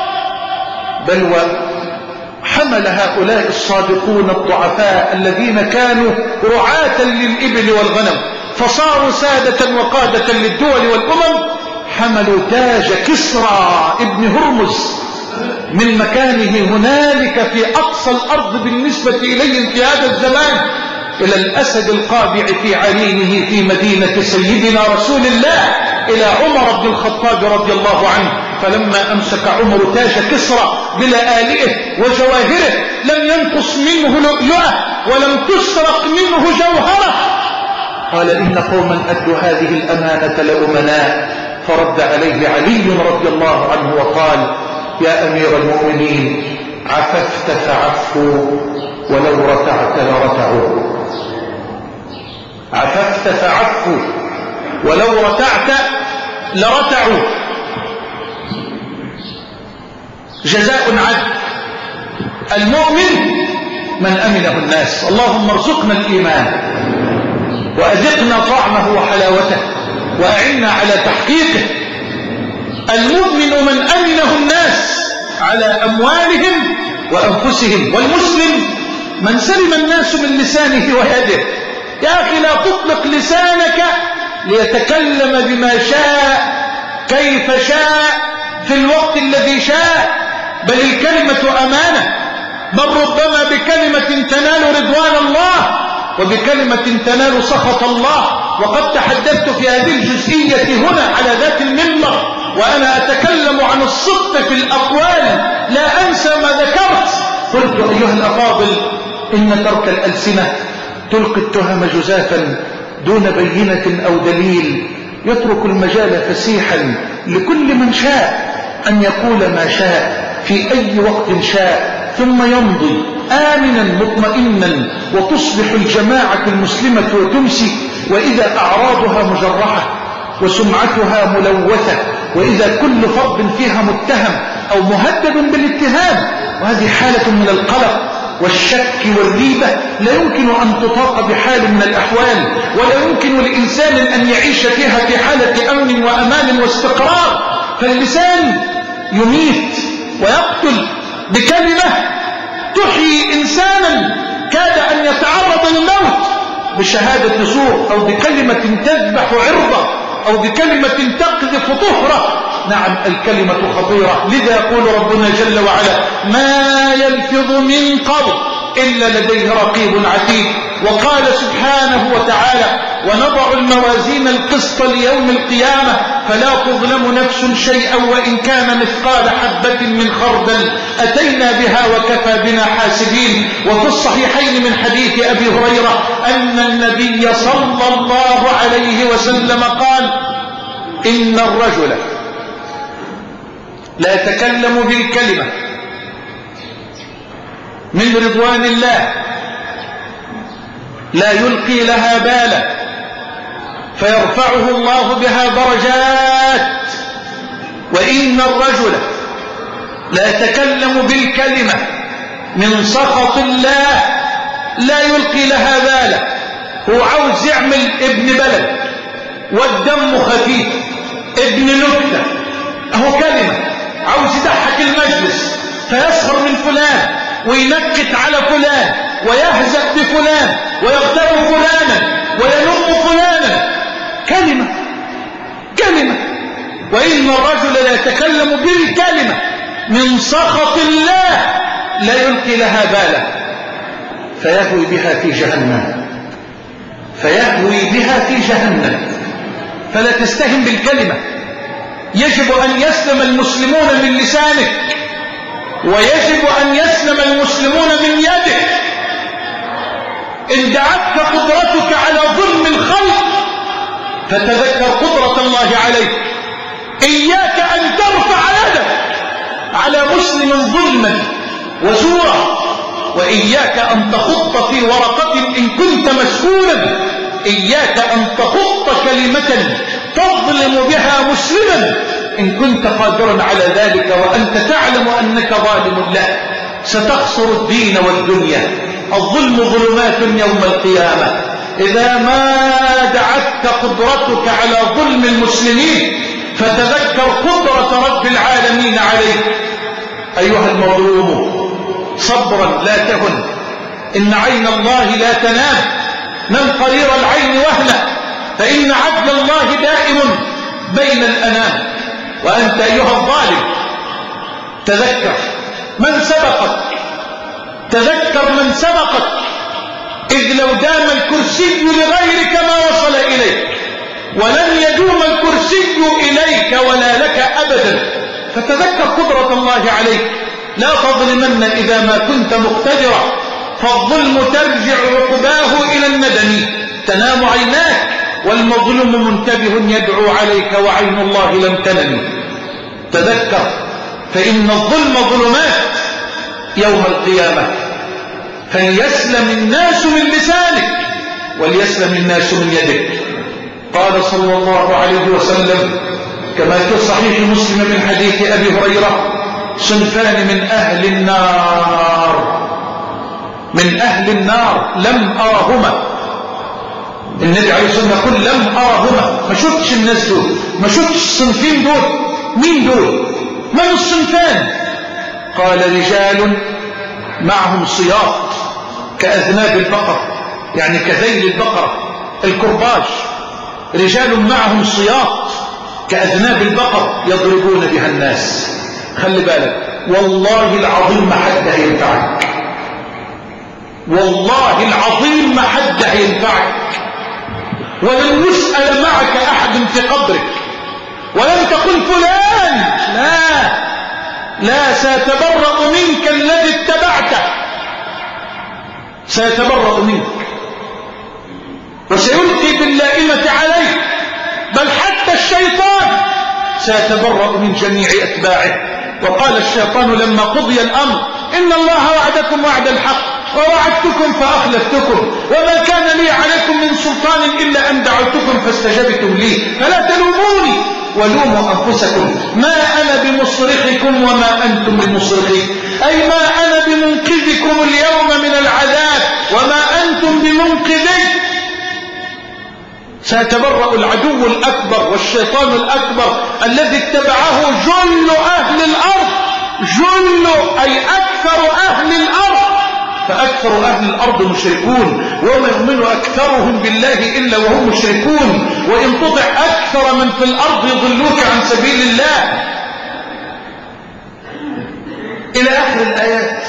S2: بل وحمل هؤلاء الصادقون الضعفاء الذين كانوا رعاة للإبل والغنم فصاروا سادة وقادة للدول والأمم، حملوا تاج كسرى ابن هرمز من مكانه هنالك في أقصى الأرض بالنسبة إليهم في هذا الزمان إلى الأسد القابع في عرينه في مدينة سيدنا رسول الله، إلى عمر بن الخطاب رضي الله عنه. فلما أمسك عمر تاج كسرى بلا آلئه وجواهره لم ينقص منه لؤلؤة ولم تسرق منه جوهرة، قال إن قوما أدوا هذه الأمانة لأمناء فرد عليه علي رضي الله عنه وقال: يا أمير المؤمنين، عففت فعفوا ولو رتعت لرتعوا. عففت فعفوا ولو رتعت لرتعوا. جزاء عدل. المؤمن من أمنه الناس. اللهم ارزقنا الإيمان وأذقنا طعمه وحلاوته وأعنا على تحقيقه. المؤمن من أمنه الناس على أموالهم وأنفسهم. والمسلم من سلم الناس من لسانه ويده. يا أخي لا تطلق لسانك ليتكلم بما شاء كيف شاء في الوقت الذي شاء، بل الكلمة أمانة. بل ربما بكلمة تنال رضوان الله وبكلمة تنال سخط الله. وقد تحدثت في هذه الجزئية هنا على ذات المنبر وأنا أتكلم عن الصدق في الأقوال، لا أنسى ما ذكرت. قلت: أيها الأفاضل، إن ترك الألسنة تلقي التهم جزافا دون بينة أو دليل، يترك المجال فسيحا لكل من شاء أن يقول ما شاء في أي وقت شاء، ثم يمضي آمنا مطمئنا، وتصبح الجماعة المسلمة وتمسي وإذا أعراضها مجرحة وسمعتها ملوثة، وإذا كل فرد فيها متهم أو مهدد بالاتهام. وهذه حالة من القلق والشك والريبة لا يمكن أن تطاق بحال من الأحوال، ولا يمكن لإنسان أن يعيش فيها في حالة أمن وأمان واستقرار. فاللسان يميت ويقتل بكلمة تحيي إنسانا كاد أن يتعرض للموت بشهادة زور، أو بكلمة تذبح عرضه، أو بكلمة تقذف طهره. نعم، الكلمة خطيرة. لذا يقول ربنا جل وعلا: ما يلفظ من قول إلا لديه رقيب عتيد. وقال سبحانه وتعالى: ونضع الموازين القسط ليوم القيامة فلا تظلم نفس شيئا وإن كان مثقال حبة من خردل أتينا بها وكفى بنا حاسبين. وفي الصحيحين من حديث أبي هريرة أن النبي صلى الله عليه وسلم قال: إن الرجل لا يتكلم بالكلمة من رضوان الله لا يلقي لها بالا فيرفعه الله بها درجات، وإن الرجل لا يتكلم بالكلمة من سخط الله لا يلقي لها بالا. هو عاوز يعمل ابن بلد والدم خفيف، ابن نكتة، اهو كلمة عاوز يضحك المجلس فيسخر من فلان وينكت على فلان ويهزأ بفلان ويغتاب فلانا ويلوم فلانا. كلمة كلمة. وإن الرجل لا يتكلم بالكلمة من سخط الله لا يلقي لها بالا فيهوي بها في جهنم فيهوي بها في جهنم. فلا تستهن بالكلمة. يجب أن يسلم المسلمون من لسانك، ويجب أن يسلم المسلمون من يدك. إن دعتك قدرتك على ظلم الخلق فتذكر قدرة الله عليك. إياك أن ترفع يدك على مسلم ظلما وزورا، وإياك أن تخط في ورقة إن كنت مسؤولا. إياك أن تخط كلمة تظلم بها مسلما إن كنت قادرا على ذلك وأنت تعلم أنك ظالم له. ستخسر الدين والدنيا. الظلم ظلمات يوم القيامة. إذا ما دعتك قدرتك على ظلم المسلمين فتذكر قدرة رب العالمين عليك. أيها المظلوم، صبرا لا تهن، إن عين الله لا تنام. نم قرير العين وهنا، فإن عدل الله دائم بين الأنام. وأنت أيها الظالم تذكر من سبقك، تذكر من سبقك، إذ لو دام الكرسي لغيرك ما وصل إليك، ولن يدوم الكرسي إليك ولا لك أبدا. فتذكر قدرة الله عليك. لا تظلمن إذا ما كنت مقتدرا، فالظلم ترجع عقباه إلى الندم. تنام عيناك والمظلوم منتبه يدعو عليك وعين الله لم تنم. تذكر فإن الظلم ظلمات يوم القيامة، فليسلم الناس من لسانك وليسلم الناس من يدك. قال صلى الله عليه وسلم كما في صحيح مسلم من حديث أبي هريرة: صنفان من أهل النار من أهل النار لم أرهما. النبي عليه الصلاة والسلام يقول لم أرهما، ما شفتش الناس دول، ما شفتش الصنفين دول. مين دول؟ من الصنفان؟ قال: رجال معهم صياط كأذناب البقر، يعني كذيل البقرة الكرباج. رجال معهم صياط كأذناب البقر يضربون بها الناس. خلي بالك، والله العظيم ما حد هينفعك، والله العظيم ما حد هينفعك، ولن يسأل معك أحد في قبرك، ولن تقول فلان، لا لا، سيتبرأ منك الذي اتبعته، سيتبرأ منك وسيلقي باللائمة عليك، بل حتى الشيطان سيتبرأ من جميع أتباعه. وقال الشيطان لما قضي الأمر: إن الله وعدكم وعد الحق ووعدتكم فأخلفتكم وما كان لي عليكم من سلطان إلا أن دعوتكم فاستجبتم لي فلا تلوموني ولوموا أنفسكم ما أنا بمصرخكم وما أنتم بمصرخي، أي ما أنا بمنقذكم اليوم من العذاب وما أنتم بمنقذي. سيتبرأ العدو الأكبر والشيطان الأكبر الذي اتبعه جل أهل الأرض، جل أي أكثر أهل الأرض، فأكثر أهل الأرض مشركون، وما يؤمن أكثرهم بالله إلا وهم مشركون، وإن تطع أكثر من في الأرض يضلوك عن سبيل الله، إلى آخر الآيات.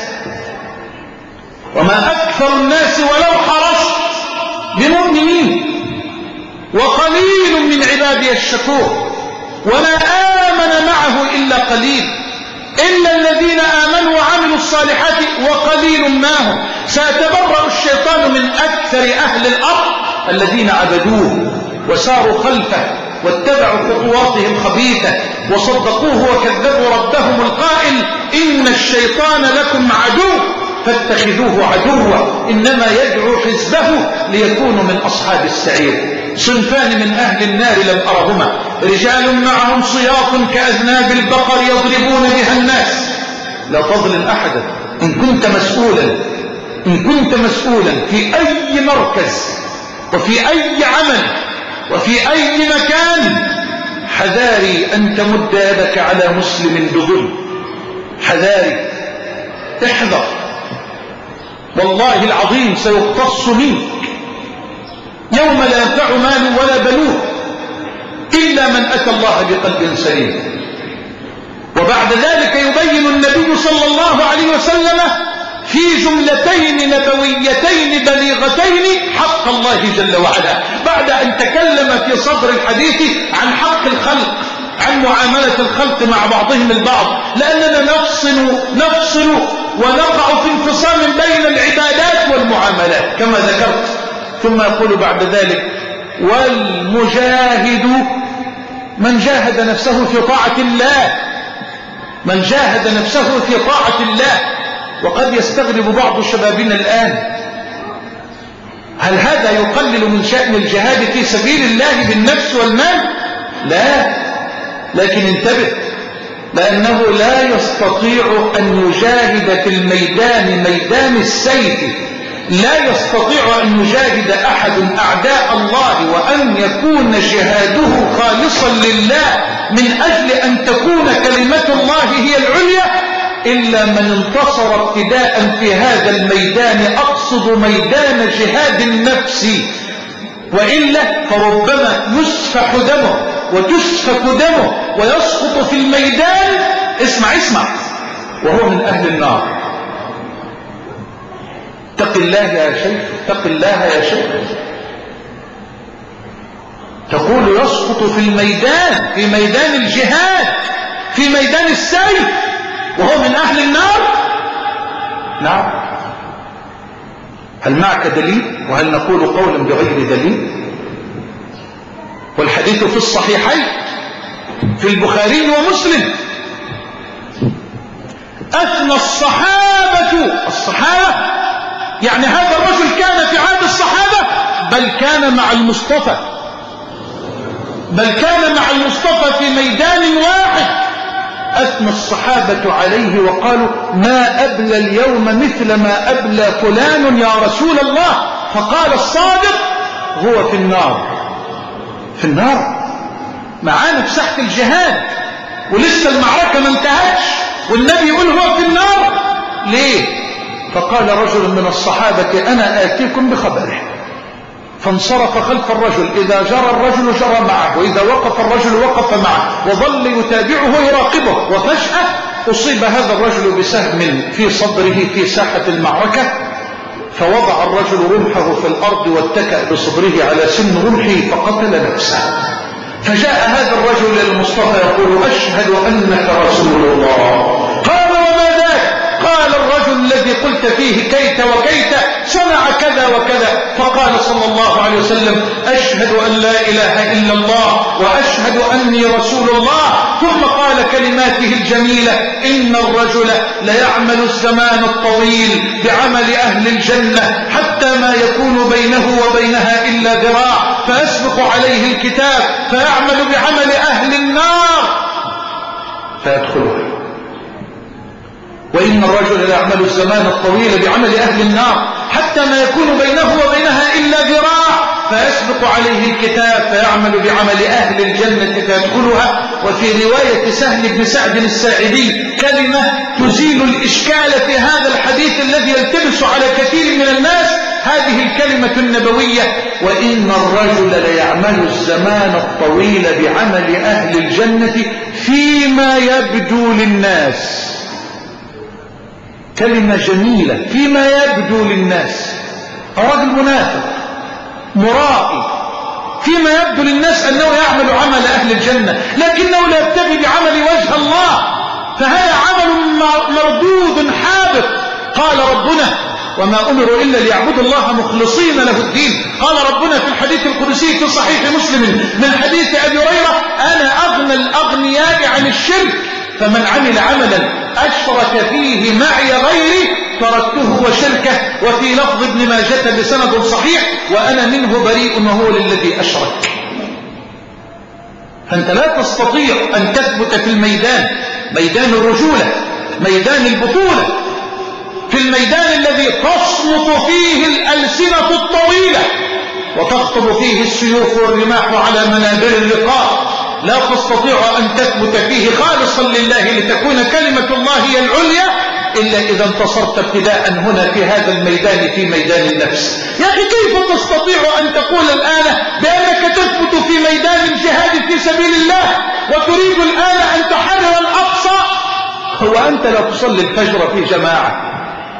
S2: وما أكثر الناس ولو حرصت بمؤمنين وقليل من عبادي الشكور، وما آمن معه إلا قليل، إلا الذين آمنوا وعملوا الصالحات وقليل ما هم. سيتبرأ الشيطان من أكثر أهل الأرض الذين عبدوه وساروا خلفه واتبعوا خطواته الخبيثة وصدقوه وكذبوا ربهم القائل: إن الشيطان لكم عدو فاتخذوه عدوا إنما يدعو حزبه ليكونوا من أصحاب السعير. صنفان من أهل النار لم أرهما: رجال معهم صياط كأذناب البقر يضربون بها الناس. لا تظلم أحدا. إن كنت مسؤولا إن كنت مسؤولا في أي مركز وفي أي عمل وفي أي مكان، حذاري أن تمد يدك على مسلم بظلم، حذاري، احذر، والله العظيم سيقتص منك يوم لا ينفع مال ولا بنون إلا من أتى الله بقلب سليم. وبعد ذلك يبين النبي صلى الله عليه وسلم في جملتين نبويتين بليغتين حق الله جل وعلا، بعد أن تكلم في صدر الحديث عن حق الخلق، عن معاملة الخلق مع بعضهم البعض، لأننا نفصل نفصل ونقع في انفصام بين العبادات والمعاملات كما ذكرت. ثم يقول بعد ذلك: والمجاهد من جاهد نفسه في طاعة الله، من جاهد نفسه في طاعة الله. وقد يستغرب بعض شبابنا الآن: هل هذا يقلل من شأن الجهاد في سبيل الله بالنفس والمال؟ لا، لكن انتبه، لأنه لا يستطيع أن يجاهد في الميدان ميدان السيف، لا يستطيع أن يجاهد أحد أعداء الله وأن يكون جهاده خالصا لله من أجل أن تكون كلمة الله هي العليا إلا من انتصر ابتداء في هذا الميدان، أقصد ميدان جهاد النفس، وإلا فربما يسفح دمه وتسفك دمه ويسقط في الميدان، اسمع اسمع، وهو من أهل النار. اتق الله يا شيخ، اتق الله يا شيخ. تقول يسقط في الميدان، في ميدان الجهاد، في ميدان السيف، وهو من أهل النار. نعم. هل معك دليل؟ وهل نقول قولا بغير دليل؟ والحديث في الصحيحين في البخاري ومسلم. أثنى الصحابة الصحابة يعني هذا الرجل كان في عهد الصحابة، بل كان مع المصطفى بل كان مع المصطفى في ميدان واحد. أثنى الصحابة عليه وقالوا ما أبلى اليوم مثل ما أبلى فلان يا رسول الله. فقال الصادق هو في النار في النار معانا في ساحة الجهاد ولسه المعركة ما انتهتش والنبي يقول هو في النار ليه؟ فقال رجل من الصحابة أنا آتيكم بخبره. فانصرف خلف الرجل، إذا جرى الرجل جرى معه، وإذا وقف الرجل وقف معه، وظل يتابعه يراقبه. وفجأة أصيب هذا الرجل بسهم في صدره في ساحة المعركة، فوضع الرجل رمحه في الأرض واتكأ بصدره على سن رمحه فقتل نفسه. فجاء هذا الرجل للمصطفى يقول أشهد أنك رسول الله. قال وما ذاك؟ قال الرجل الذي قلت فيه كيت وكيت صنع كذا وكذا. فقال صلى الله عليه وسلم أشهد أن لا إله إلا الله وأشهد أني رسول الله. ثم قال كلماته الجميلة إن الرجل ليعمل الزمان الطويل بعمل أهل الجنة حتى ما يكون بينه وبينها إلا ذراع فيسبق عليه الكتاب فيعمل بعمل أهل النار فيدخلها. وإن الرجل يعمل الزمان الطويل بعمل أهل النار حتى ما يكون بينه وبينها إلا ذراع فيسبق عليه الكتاب فيعمل بعمل أهل الجنة فيدخلها. وفي رواية سهل بن سعد الساعدي كلمة تزيل الإشكال في هذا الحديث الذي يلتبس على كثير من الناس، هذه الكلمة النبوية وإن الرجل ليعمل الزمان الطويل بعمل أهل الجنة فيما يبدو للناس. كلمة جميلة، فيما يبدو للناس. الرجل منافق مرائي فيما يبدو للناس أنه يعمل عمل أهل الجنة لكنه لا يبتغي بعمل وجه الله، فهذا عمل مردود حابط. قال ربنا وما أمروا إلا ليعبدوا الله مخلصين له الدين. قال ربنا في الحديث القدسي في صحيح مسلم من حديث أبي هريرة أنا أغنى الأغنياء عن الشرك فمن عمل عملا أشرك فيه معي غيري تركته وشركه. وفي لفظ ابن ماجة بسند صحيح وأنا منه بريء وهو للذي أشرك. فأنت لا تستطيع أن تثبت في الميدان، ميدان الرجولة، ميدان البطولة، في الميدان الذي تصمت فيه الألسنة الطويلة وتخطب فيه السيوف والرماح على منابر اللقاء، لا تستطيع أن تثبت فيه خالصا لله لتكون كلمة الله هي العليا إلا إذا انتصرت ابتداء هنا في هذا الميدان في ميدان النفس. يا أخي كيف تستطيع أن تقول الآن بأنك تثبت في ميدان الجهاد في سبيل الله وتريد الآن أن تحرر الأقصى هو أنت لا تصلي الفجر في جماعة؟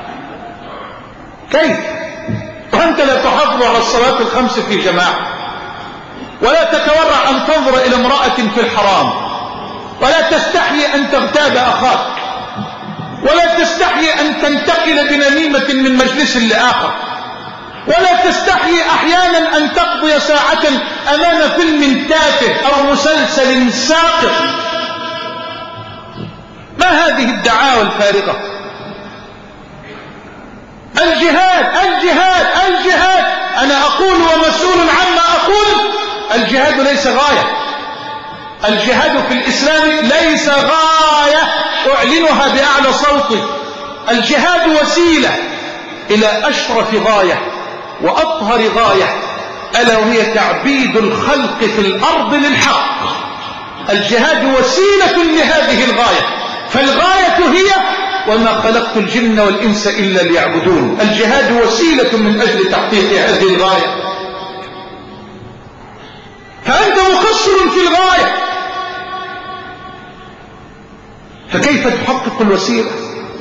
S2: كيف؟ وأنت لا تحافظ على الصلاة الخمس في جماعة ولا تتورع أن تنظر إلى امرأة في الحرام ولا تستحي أن تغتاب أخاك ولا تستحي أن تنتقل بنميمة من مجلس لآخر ولا تستحي أحيانا أن تقضي ساعة أمام فيلم تافه أو مسلسل ساقط. ما هذه الدعاوى الفارغة؟ الجهاد الجهاد الجهاد. أنا أقول ومسؤول عما أقول الجهاد ليس غاية. الجهاد في الإسلام ليس غاية أعلنها بأعلى صوتي. الجهاد وسيلة إلى أشرف غاية وأطهر غاية ألا وهي تعبيد الخلق في الأرض للحق. الجهاد وسيلة لهذه الغاية، فالغاية هي وما خلقت الجن والإنس إلا ليعبدون. الجهاد وسيلة من أجل تحقيق هذه الغاية، فأنت مقصر في الغاية، فكيف تحقق الوسيلة؟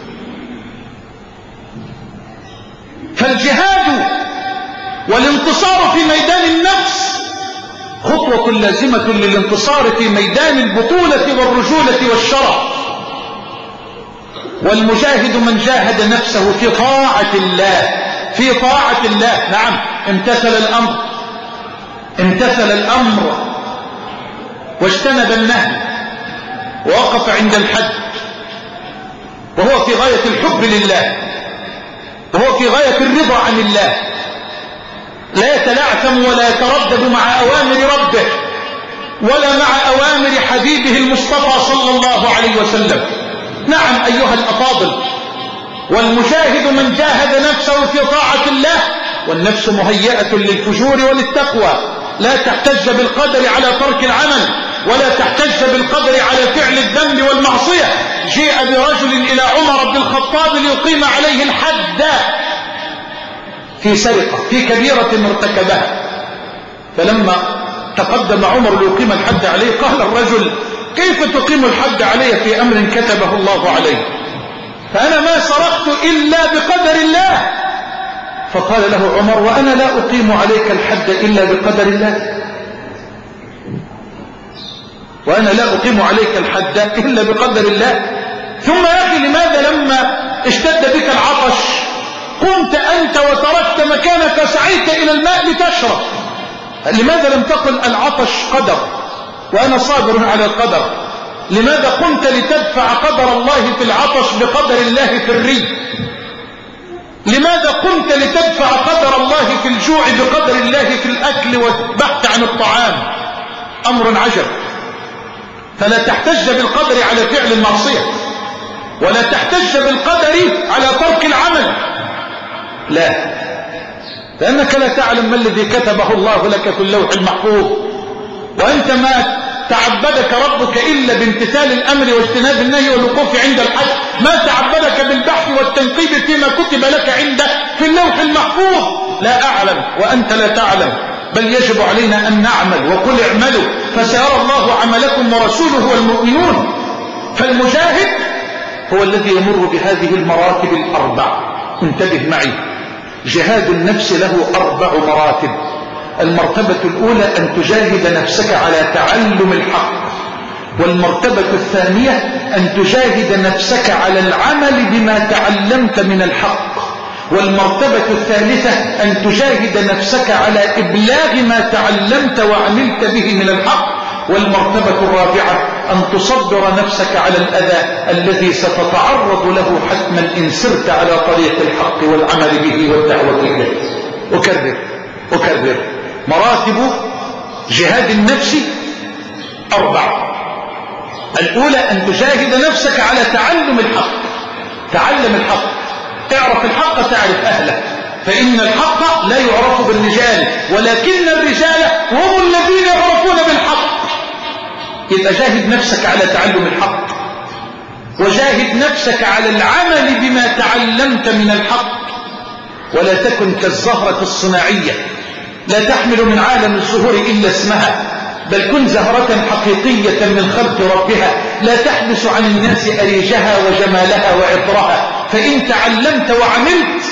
S2: فالجهاد والانتصار في ميدان النفس خطوة لازمة للانتصار في ميدان البطولة والرجولة والشرف. والمجاهد من جاهد نفسه في طاعة الله، في طاعة الله. نعم، امتثل الأمر امتثل الأمر واجتنب النهي ووقف عند الحد، وهو في غاية الحب لله، وهو في غاية الرضا عن الله، لا يتلعثم ولا يتردد مع أوامر ربه ولا مع أوامر حبيبه المصطفى صلى الله عليه وسلم. نعم أيها الأفاضل، والمجاهد من جاهد نفسه في طاعة الله، والنفس مهيئة للفجور وللتقوى، لا تحتج بالقدر على ترك العمل، ولا تحتج بالقدر على فعل الذنب والمعصية. جيء برجل إلى عمر بن الخطاب ليقيم عليه الحد في سرقة، في كبيرة ارتكبها، فلما تقدم عمر ليقيم الحد عليه قال الرجل: كيف تقيم الحد علي في أمر كتبه الله عليه؟ فأنا ما سرقت إلا بقدر الله. فقال له عمر: وأنا لا أقيم عليك الحد إلا بقدر الله، وأنا لا أقيم عليك الحد إلا بقدر الله. ثم يا أخي، لماذا لما اشتد بك العطش قمت أنت وتركت مكانك سعيت إلى الماء لتشرب؟ لماذا لم تقل العطش قدر وأنا صابر على القدر؟ لماذا قمت لتدفع قدر الله في العطش بقدر الله في الري؟ لماذا قمت لتدفع قدر الله في الجوع بقدر الله في الأكل والبحث عن الطعام؟ أمر عجب. فلا تحتج بالقدر على فعل المعصية، ولا تحتج بالقدر على ترك العمل، لا، لأنك لا تعلم ما الذي كتبه الله لك في اللوح المحفوظ. وأنت ما تعبدك ربك إلا بامتثال الأمر واجتناب النهي والوقوف عند الحد، ما تعبدك بالبحث والتنقيب فيما كتب لك عنده في اللوح المحفوظ. لا أعلم وأنت لا تعلم، بل يجب علينا أن نعمل. وقل اعملوا فسيرى الله عملكم ورسوله والمؤمنون. فالمجاهد هو الذي يمر بهذه المراتب الأربع. انتبه معي، جهاد النفس له أربع مراتب. المرتبة الأولى أن تجاهد نفسك على تعلم الحق، والمرتبة الثانية أن تجاهد نفسك على العمل بما تعلمت من الحق، والمرتبة الثالثة أن تجاهد نفسك على إبلاغ ما تعلمت وعملت به من الحق، والمرتبة الرابعة أن تصبر نفسك على الأذى الذي ستتعرض له حتما إن سرت على طريق الحق والعمل به والدعوة إليه. أكرر أكرر مراتب جهاد النفس أربعة. الأولى أن تجاهد نفسك على تعلم الحق. تعلم الحق، اعرف الحق تعرف أهله، فإن الحق لا يعرف بالرجال ولكن الرجال هم الذين يعرفون بالحق. إذا جاهد نفسك على تعلم الحق، وجاهد نفسك على العمل بما تعلمت من الحق، ولا تكن كالزهرة الصناعية لا تحمل من عالم الزهور إلا اسمها، بل كن زهرة حقيقية من خلق ربها لا تحبس عن الناس أريجها وجمالها وعطرها. فإن تعلمت وعملت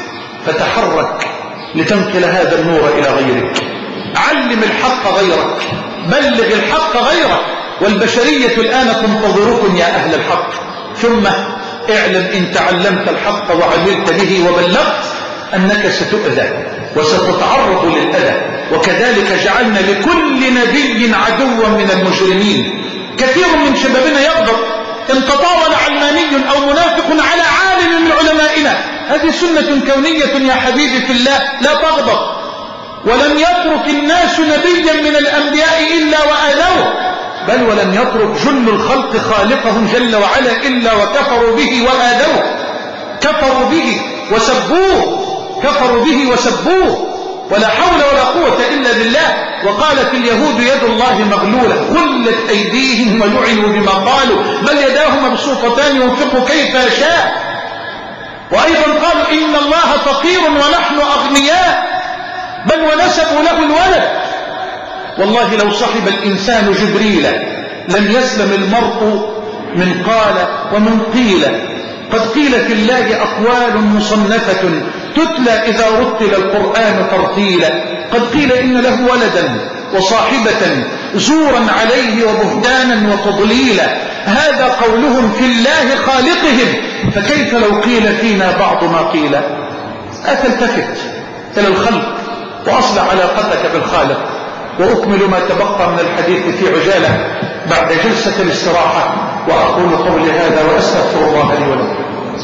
S2: فتحرك لتنقل هذا النور إلى غيرك. علم الحق غيرك، بلغ الحق غيرك، والبشرية الآن تنتظركم يا أهل الحق. ثم اعلم إن تعلمت الحق وعملت به وبلغت أنك ستؤذى وستتعرض للأذى، وكذلك جعلنا لكل نبي عدوا من المجرمين. كثير من شبابنا يغضب إن تطاول علماني أو منافق على عالم من علمائنا. هذه سنة كونية يا حبيبي في الله، لا تغضب. ولم يترك الناس نبيا من الأنبياء إلا وآذوه، بل ولم يترك جل الخلق خالقهم جل وعلا إلا وكفروا به وآذوه. كفروا به وسبوه، كفروا به وسبوه، ولا حول ولا قوة إلا بالله. وقالت اليهود يد الله مغلولة غلت أيديهم ولعنوا بما قالوا بل يداه مبسوطتان ينفق كيف يشاء. وأيضا قالوا إن الله فقير ونحن أغنياء، بل ونسبوا له الولد. والله لو صحب الإنسان جبريل لم يسلم المرء من قال ومن قيل. قد قيل في الله أقوال مصنفة تتلى إذا رتل القرآن ترتيلا. قد قيل إن له ولدا وصاحبة زورا عليه وبهتانا وتضليلا. هذا قولهم في الله خالقهم، فكيف لو قيل فينا بعض ما قيل؟ أتلتفت إلى الخلق وأصلح علاقتك بالخالق. وأكمل ما تبقى من الحديث في عجالة بعد جلسة الاستراحة، وأقول قولي هذا وأستغفر الله لي ولكم.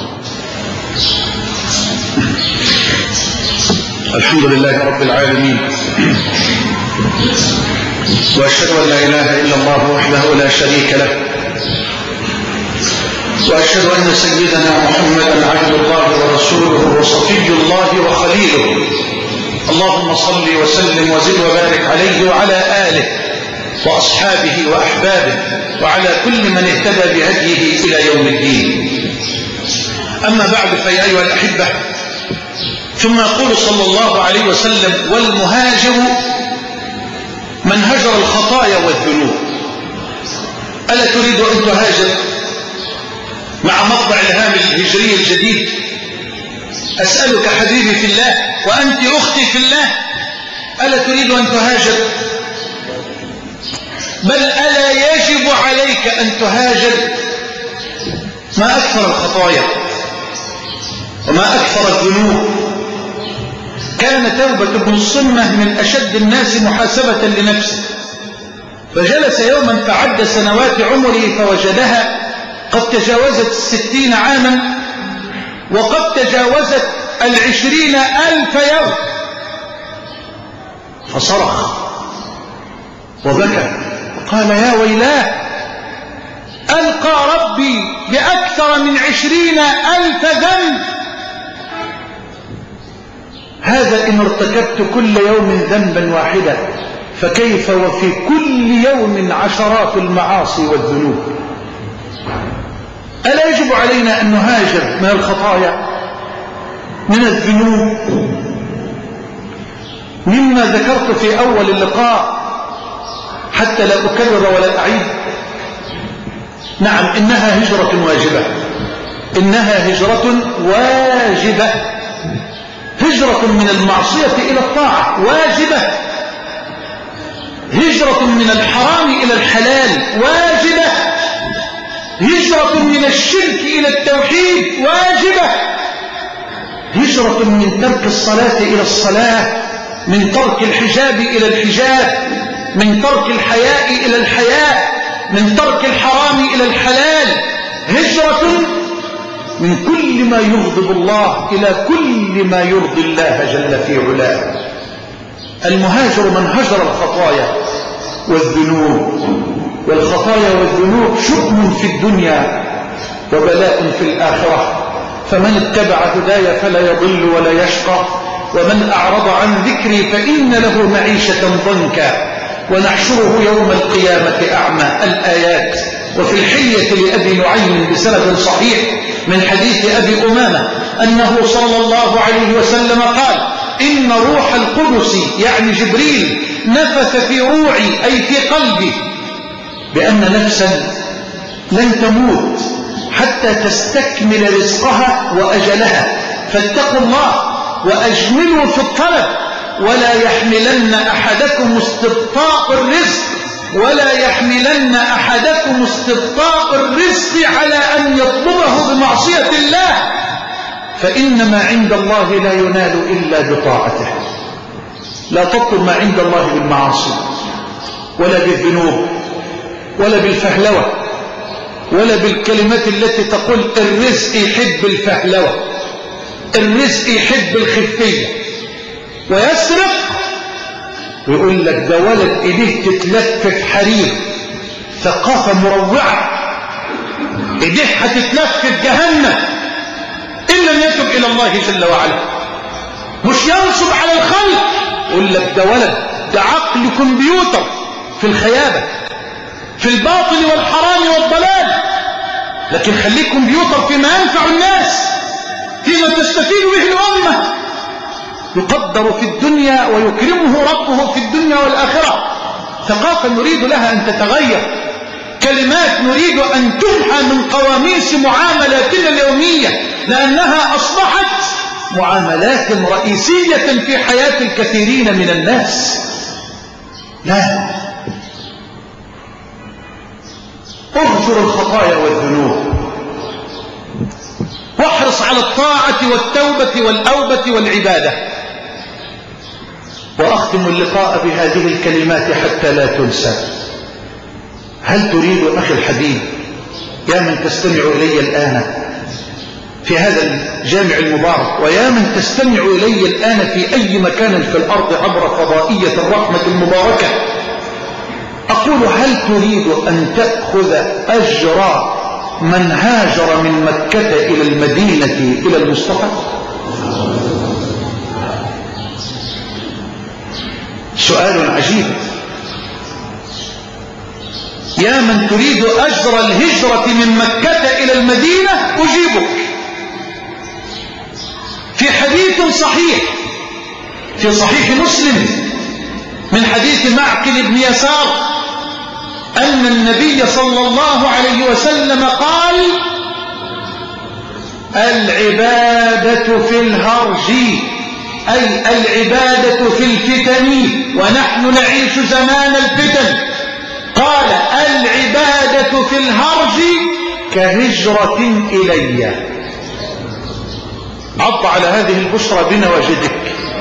S1: الحمد لله رب العالمين، وأشهد أن لا إله إلا الله وحده لا شريك له، وأشهد أن سيدنا محمدا عبد الله ورسوله وصفي الله وخليله. اللهم صل وسلم وزد وبارك عليه وعلى آله وأصحابه وأحبابه وعلى كل من اهتدى بهديه إلى يوم الدين. أما بعد، فيا أيها الأحبة، ثم يقول صلى الله عليه وسلم: والمهاجر من هجر الخطايا والذنوب. ألا تريد أن تهاجر مع مطبع الهام الهجري الجديد؟ أسألك حبيبي في الله وأنت أختي في الله، ألا تريد أن تهاجر؟ بل ألا يجب عليك أن تهاجر؟ ما أكثر الخطايا وما أكثر الذنوب. كان توبة بن الصمة من أشد الناس محاسبة لنفسه، فجلس يوما فعد سنوات عمره فوجدها قد تجاوزت الستين عاما، وقد تجاوزت العشرين ألف يوم، فصرخ وبكى وقال: يا ويلاه، ألقى ربي بأكثر من عشرين ألف ذنب، هذا إن ارتكبت كل يوم ذنبا واحدا، فكيف وفي كل يوم عشرات المعاصي والذنوب؟ ألا يجب علينا أن نهاجر من الخطايا، من الذنوب، مما ذكرت في أول اللقاء حتى لا أكرر ولا أعيد؟ نعم، إنها هجرة واجبة، إنها هجرة واجبة، هجرة من المعصية إلى الطاعة واجبة، هجرة من الحرام إلى الحلال واجبة، هجرة من الشرك إلى التوحيد واجبة، هجرة من ترك الصلاة إلى الصلاة، من ترك الحجاب إلى الحجاب، من ترك الحياء إلى الحياء، من ترك الحرام إلى الحلال، هجرة من كل ما يغضب الله إلى كل ما يرضي الله جل في علاه. المهاجر من هجر الخطايا والذنوب، والخطايا والذنوب شؤم في الدنيا وبلاء في الآخرة، فمن اتبع هداي فلا يضل ولا يشقى، ومن أعرض عن ذكري فإن له معيشة ضنكا ونحشره يوم القيامة أعمى. الآيات. وفي الحلية لأبي نعيم بسند صحيح من حديث أبي أمامة أنه صلى الله عليه وسلم قال: إن روح القدس يعني جبريل نفث في روعي أي في قلبي بأن نفسا لن تموت حتى تستكمل رزقها وأجلها، فاتقوا الله وأجملوا في الطلب، ولا يحملن أحدكم استبطاء الرزق ولا يحملن أحدكم استبطاء الرزق على أن يطلبه بمعصية الله، فإن ما عند الله لا ينال إلا بطاعته. لا تطلب ما عند الله بالمعاصي ولا بالذنوب ولا بالفهلوة ولا بالكلمات التي تقول الرزق يحب الفهلوة، الرزق يحب الخفية، ويسرق ويقول لك ده ولد ايديه تتلف في حرير، ثقافة مروعة، ايديه هتتلف في جهنم إن لم يتب إلى الله جل وعلا. مش ينصب على الخلق، يقول لك ده ولد، ده عقل كمبيوتر في الخيابة، في الباطل والحرام والضلال، لكن خليه كمبيوتر فيما ينفع الناس، فيما تستفيد به الأمة، يقدر في الدنيا ويكرمه ربه في الدنيا والآخرة. ثقافة نريد لها أن تتغير، كلمات نريد أن تمحى من قواميس معاملاتنا اليومية، لأنها أصبحت معاملات رئيسية في حياة الكثيرين من الناس. لا، اغفر الخطايا والذنوب، واحرص على الطاعة والتوبة والأوبة والعبادة، وأختم اللقاء بهذه الكلمات حتى لا تنسى. هل تريد أخي الحبيب يا من تستمع إلي الآن في هذا الجامع المبارك، ويا من تستمع إلي الآن في أي مكان في الأرض عبر فضائية الرحمة المباركة، أقول هل تريد أن تأخذ أجر من هاجر من مكة إلى المدينة إلى المصطفى؟ سؤال عجيب. يا من تريد أجر الهجرة من مكة إلى المدينة أجيبك. في حديث صحيح في صحيح مسلم من حديث معقل بن يسار أن النبي صلى الله عليه وسلم قال: العبادة في الهرج، أي العبادة في الفتن، ونحن نعيش زمان الفتن. قال: العبادة في الهرج كهجرة إلي. عض على هذه البشرى بنواجدك.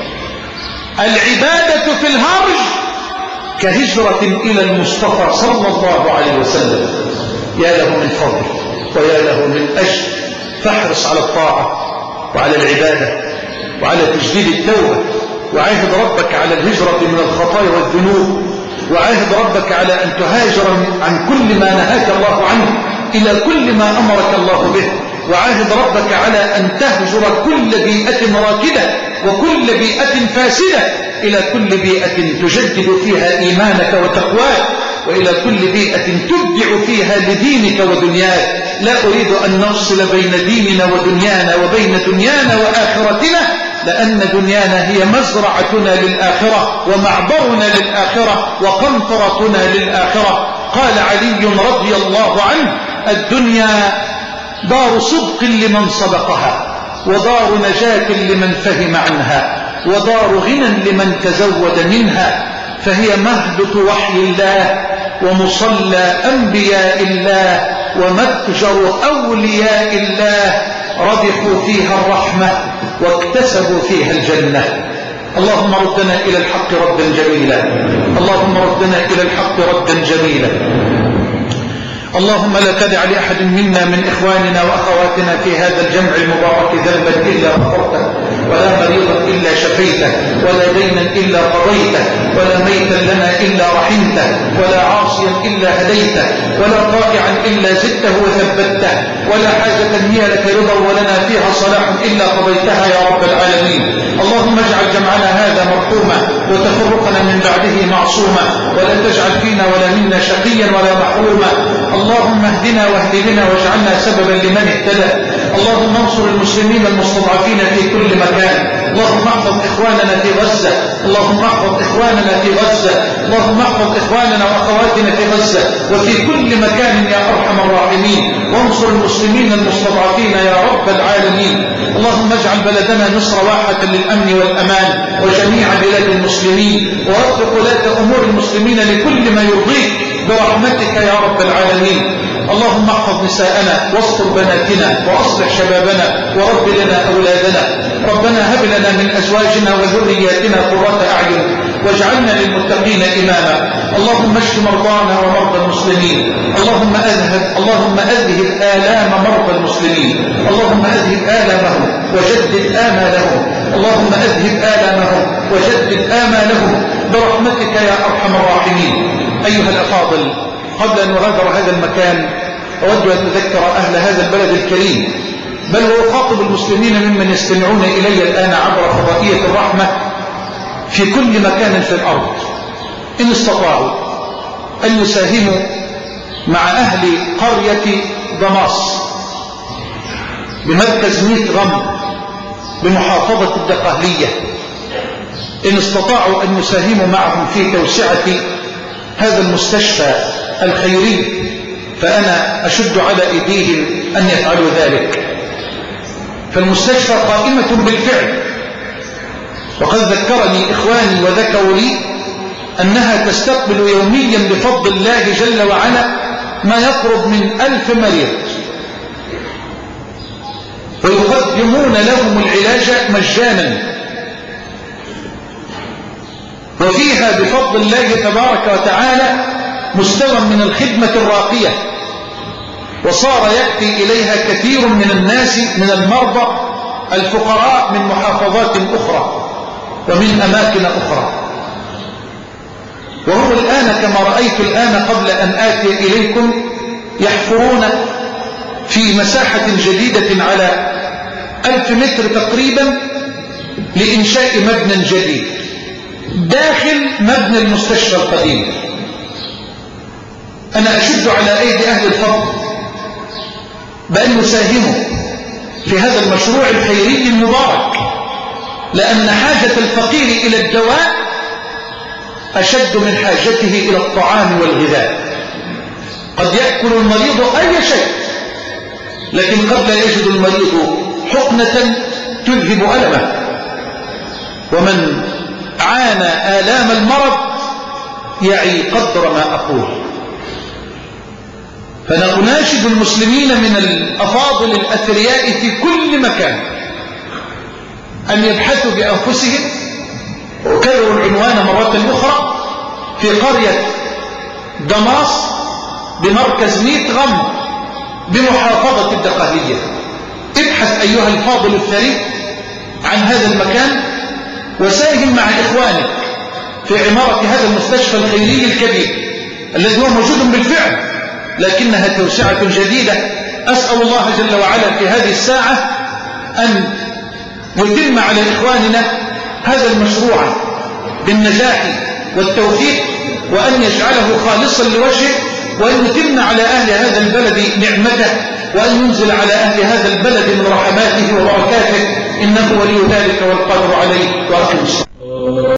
S1: العبادة في الهرج كهجرة إلى المصطفى صلى الله عليه وسلم. يا له من فضل ويا له من أجر. فاحرص على الطاعة وعلى العبادة وعلى تجديد التوبة، وعاهد ربك على الهجرة من الخطايا والذنوب، وعاهد ربك على أن تهاجر عن كل ما نهاك الله عنه إلى كل ما أمرك الله به، وعاهد ربك على أن تهجر كل بيئة راكدة وكل بيئة فاسدة إلى كل بيئة تجدد فيها إيمانك وتقواك، وإلى كل بيئة تبدع فيها لدينك ودنياك. لا أريد أن نفصل بين ديننا ودنيانا وبين دنيانا وآخرتنا، لأن دنيانا هي مزرعتنا للآخرة ومعبرنا للآخرة وقنطرتنا للآخرة. قال علي رضي الله عنه: الدنيا دار صدق لمن صدقها، ودار نجاة لمن فهم عنها، ودار غنى لمن تزود منها، فهي مهبط وحي الله ومصلى أنبياء الله ومتجر أولياء الله، ربحوا فيها الرحمة واكتسبوا فيها الجنة. اللهم ردنا إلى الحق ردا جميلا، اللهم ردنا إلى الحق ردا جميلا. اللهم لا تدع لأحد منا من إخواننا وأخواتنا في هذا الجمع المبارك ذنبا إلا غفرته، ولا مريضا إلا شفيته، ولا دينا إلا قضيته، ولا ميتا لنا إلا رحمته، ولا عاصيا إلا هديته، ولا طائعا إلا زدته وثبته، ولا حاجة هي لك رضا ولنا فيها صلاح إلا قضيتها يا رب العالمين. اللهم اجعل جمعنا هذا مرحوما وتفرقنا من بعده معصوما، ولا تجعل فينا ولا منا شقيا ولا محروما. اللهم اهدنا واهد بنا واجعلنا سببا لمن اهتدى. اللهم انصر المسلمين المستضعفين في كل مكان. اللهم احفظ إخواننا في غزة، اللهم احفظ إخواننا في غزة، اللهم احفظ إخواننا وأخواتنا في غزة وفي كل مكان يا أرحم الراحمين. وانصر المسلمين المستضعفين يا رب العالمين. اللهم اجعل بلدنا مصر واحة للأمن والأمان وجميع بلاد المسلمين، ووفق ولاة أمور المسلمين لكل ما يرضيك برحمتك يا رب العالمين. اللهم احفظ نساءنا واستر بناتنا وأصلح شبابنا ورب لنا أولادنا. ربنا هب لنا من أزواجنا وذرياتنا قرة أعين واجعلنا للمتقين إماما. اللهم اشف مرضانا ومرضى المسلمين. اللهم أذهب اللهم أذهب آلام مرضى المسلمين. اللهم أذهب آلامهم وجدد آمالهم. اللهم أذهب آلامهم وجدد آمالهم برحمتك يا أرحم الراحمين. أيها الأفاضل، قبل أن نغادر هذا المكان أود أن أذكر أهل هذا البلد الكريم، بل وأخاطب المسلمين ممن يستمعون إلي الآن عبر فضائية الرحمة في كل مكان في الأرض، إن استطاعوا أن يساهموا مع أهل قرية ضماس بمركز ميت غم بمحافظة الدقهلية، إن استطاعوا أن يساهموا معهم في توسعة هذا المستشفى الخيري، فأنا أشد على أيديهم أن يفعلوا ذلك. فالمستشفى قائمة بالفعل، وقد ذكرني إخواني وذكروا لي أنها تستقبل يوميا بفضل الله جل وعلا ما يقرب من ألف مريض، ويقدمون لهم العلاج مجانا.
S2: إليها بفضل الله تبارك وتعالى مستوى من الخدمة الراقية، وصار يأتي إليها كثير من الناس من المرضى الفقراء من محافظات أخرى ومن أماكن أخرى. وهم الآن كما رأيت الآن قبل أن آتي إليكم يحفرون في مساحة جديدة على ألف متر تقريبا لإنشاء مبنى جديد داخل مبنى المستشفى القديم. أنا أشد على أيدي أهل الفضل بأن يساهموا في هذا المشروع الخيري المبارك، لأن حاجة الفقير إلى الدواء أشد من حاجته إلى الطعام والغذاء. قد يأكل المريض أي شيء، لكن قد لا يجد المريض حقنة تذهب ألمه. ومن عانى آلام المرض يعي قدر ما أقول. فأنا أناشد المسلمين من الأفاضل الأثرياء في كل مكان أن يبحثوا بأنفسهم، وكرروا العنوان مرة أخرى، في قرية دماس بمركز ميت غم بمحافظة الدقهلية. ابحث أيها الفاضل الثري عن هذا المكان، وساهم مع إخوانك في عمارة هذا المستشفى الخيري الكبير الذي هو موجود بالفعل، لكنها توسعة جديدة. أسأل الله جل وعلا في هذه الساعة أن يتم على إخواننا هذا المشروع بالنجاح والتوفيق، وأن يجعله خالصا لوجهه، وأن يتم على أهل هذا البلد نعمته، وأن ينزل على أهل هذا البلد من رحماته وبركاته، إنه ولي ذلك والقادر عليه. وأقم الصلاة.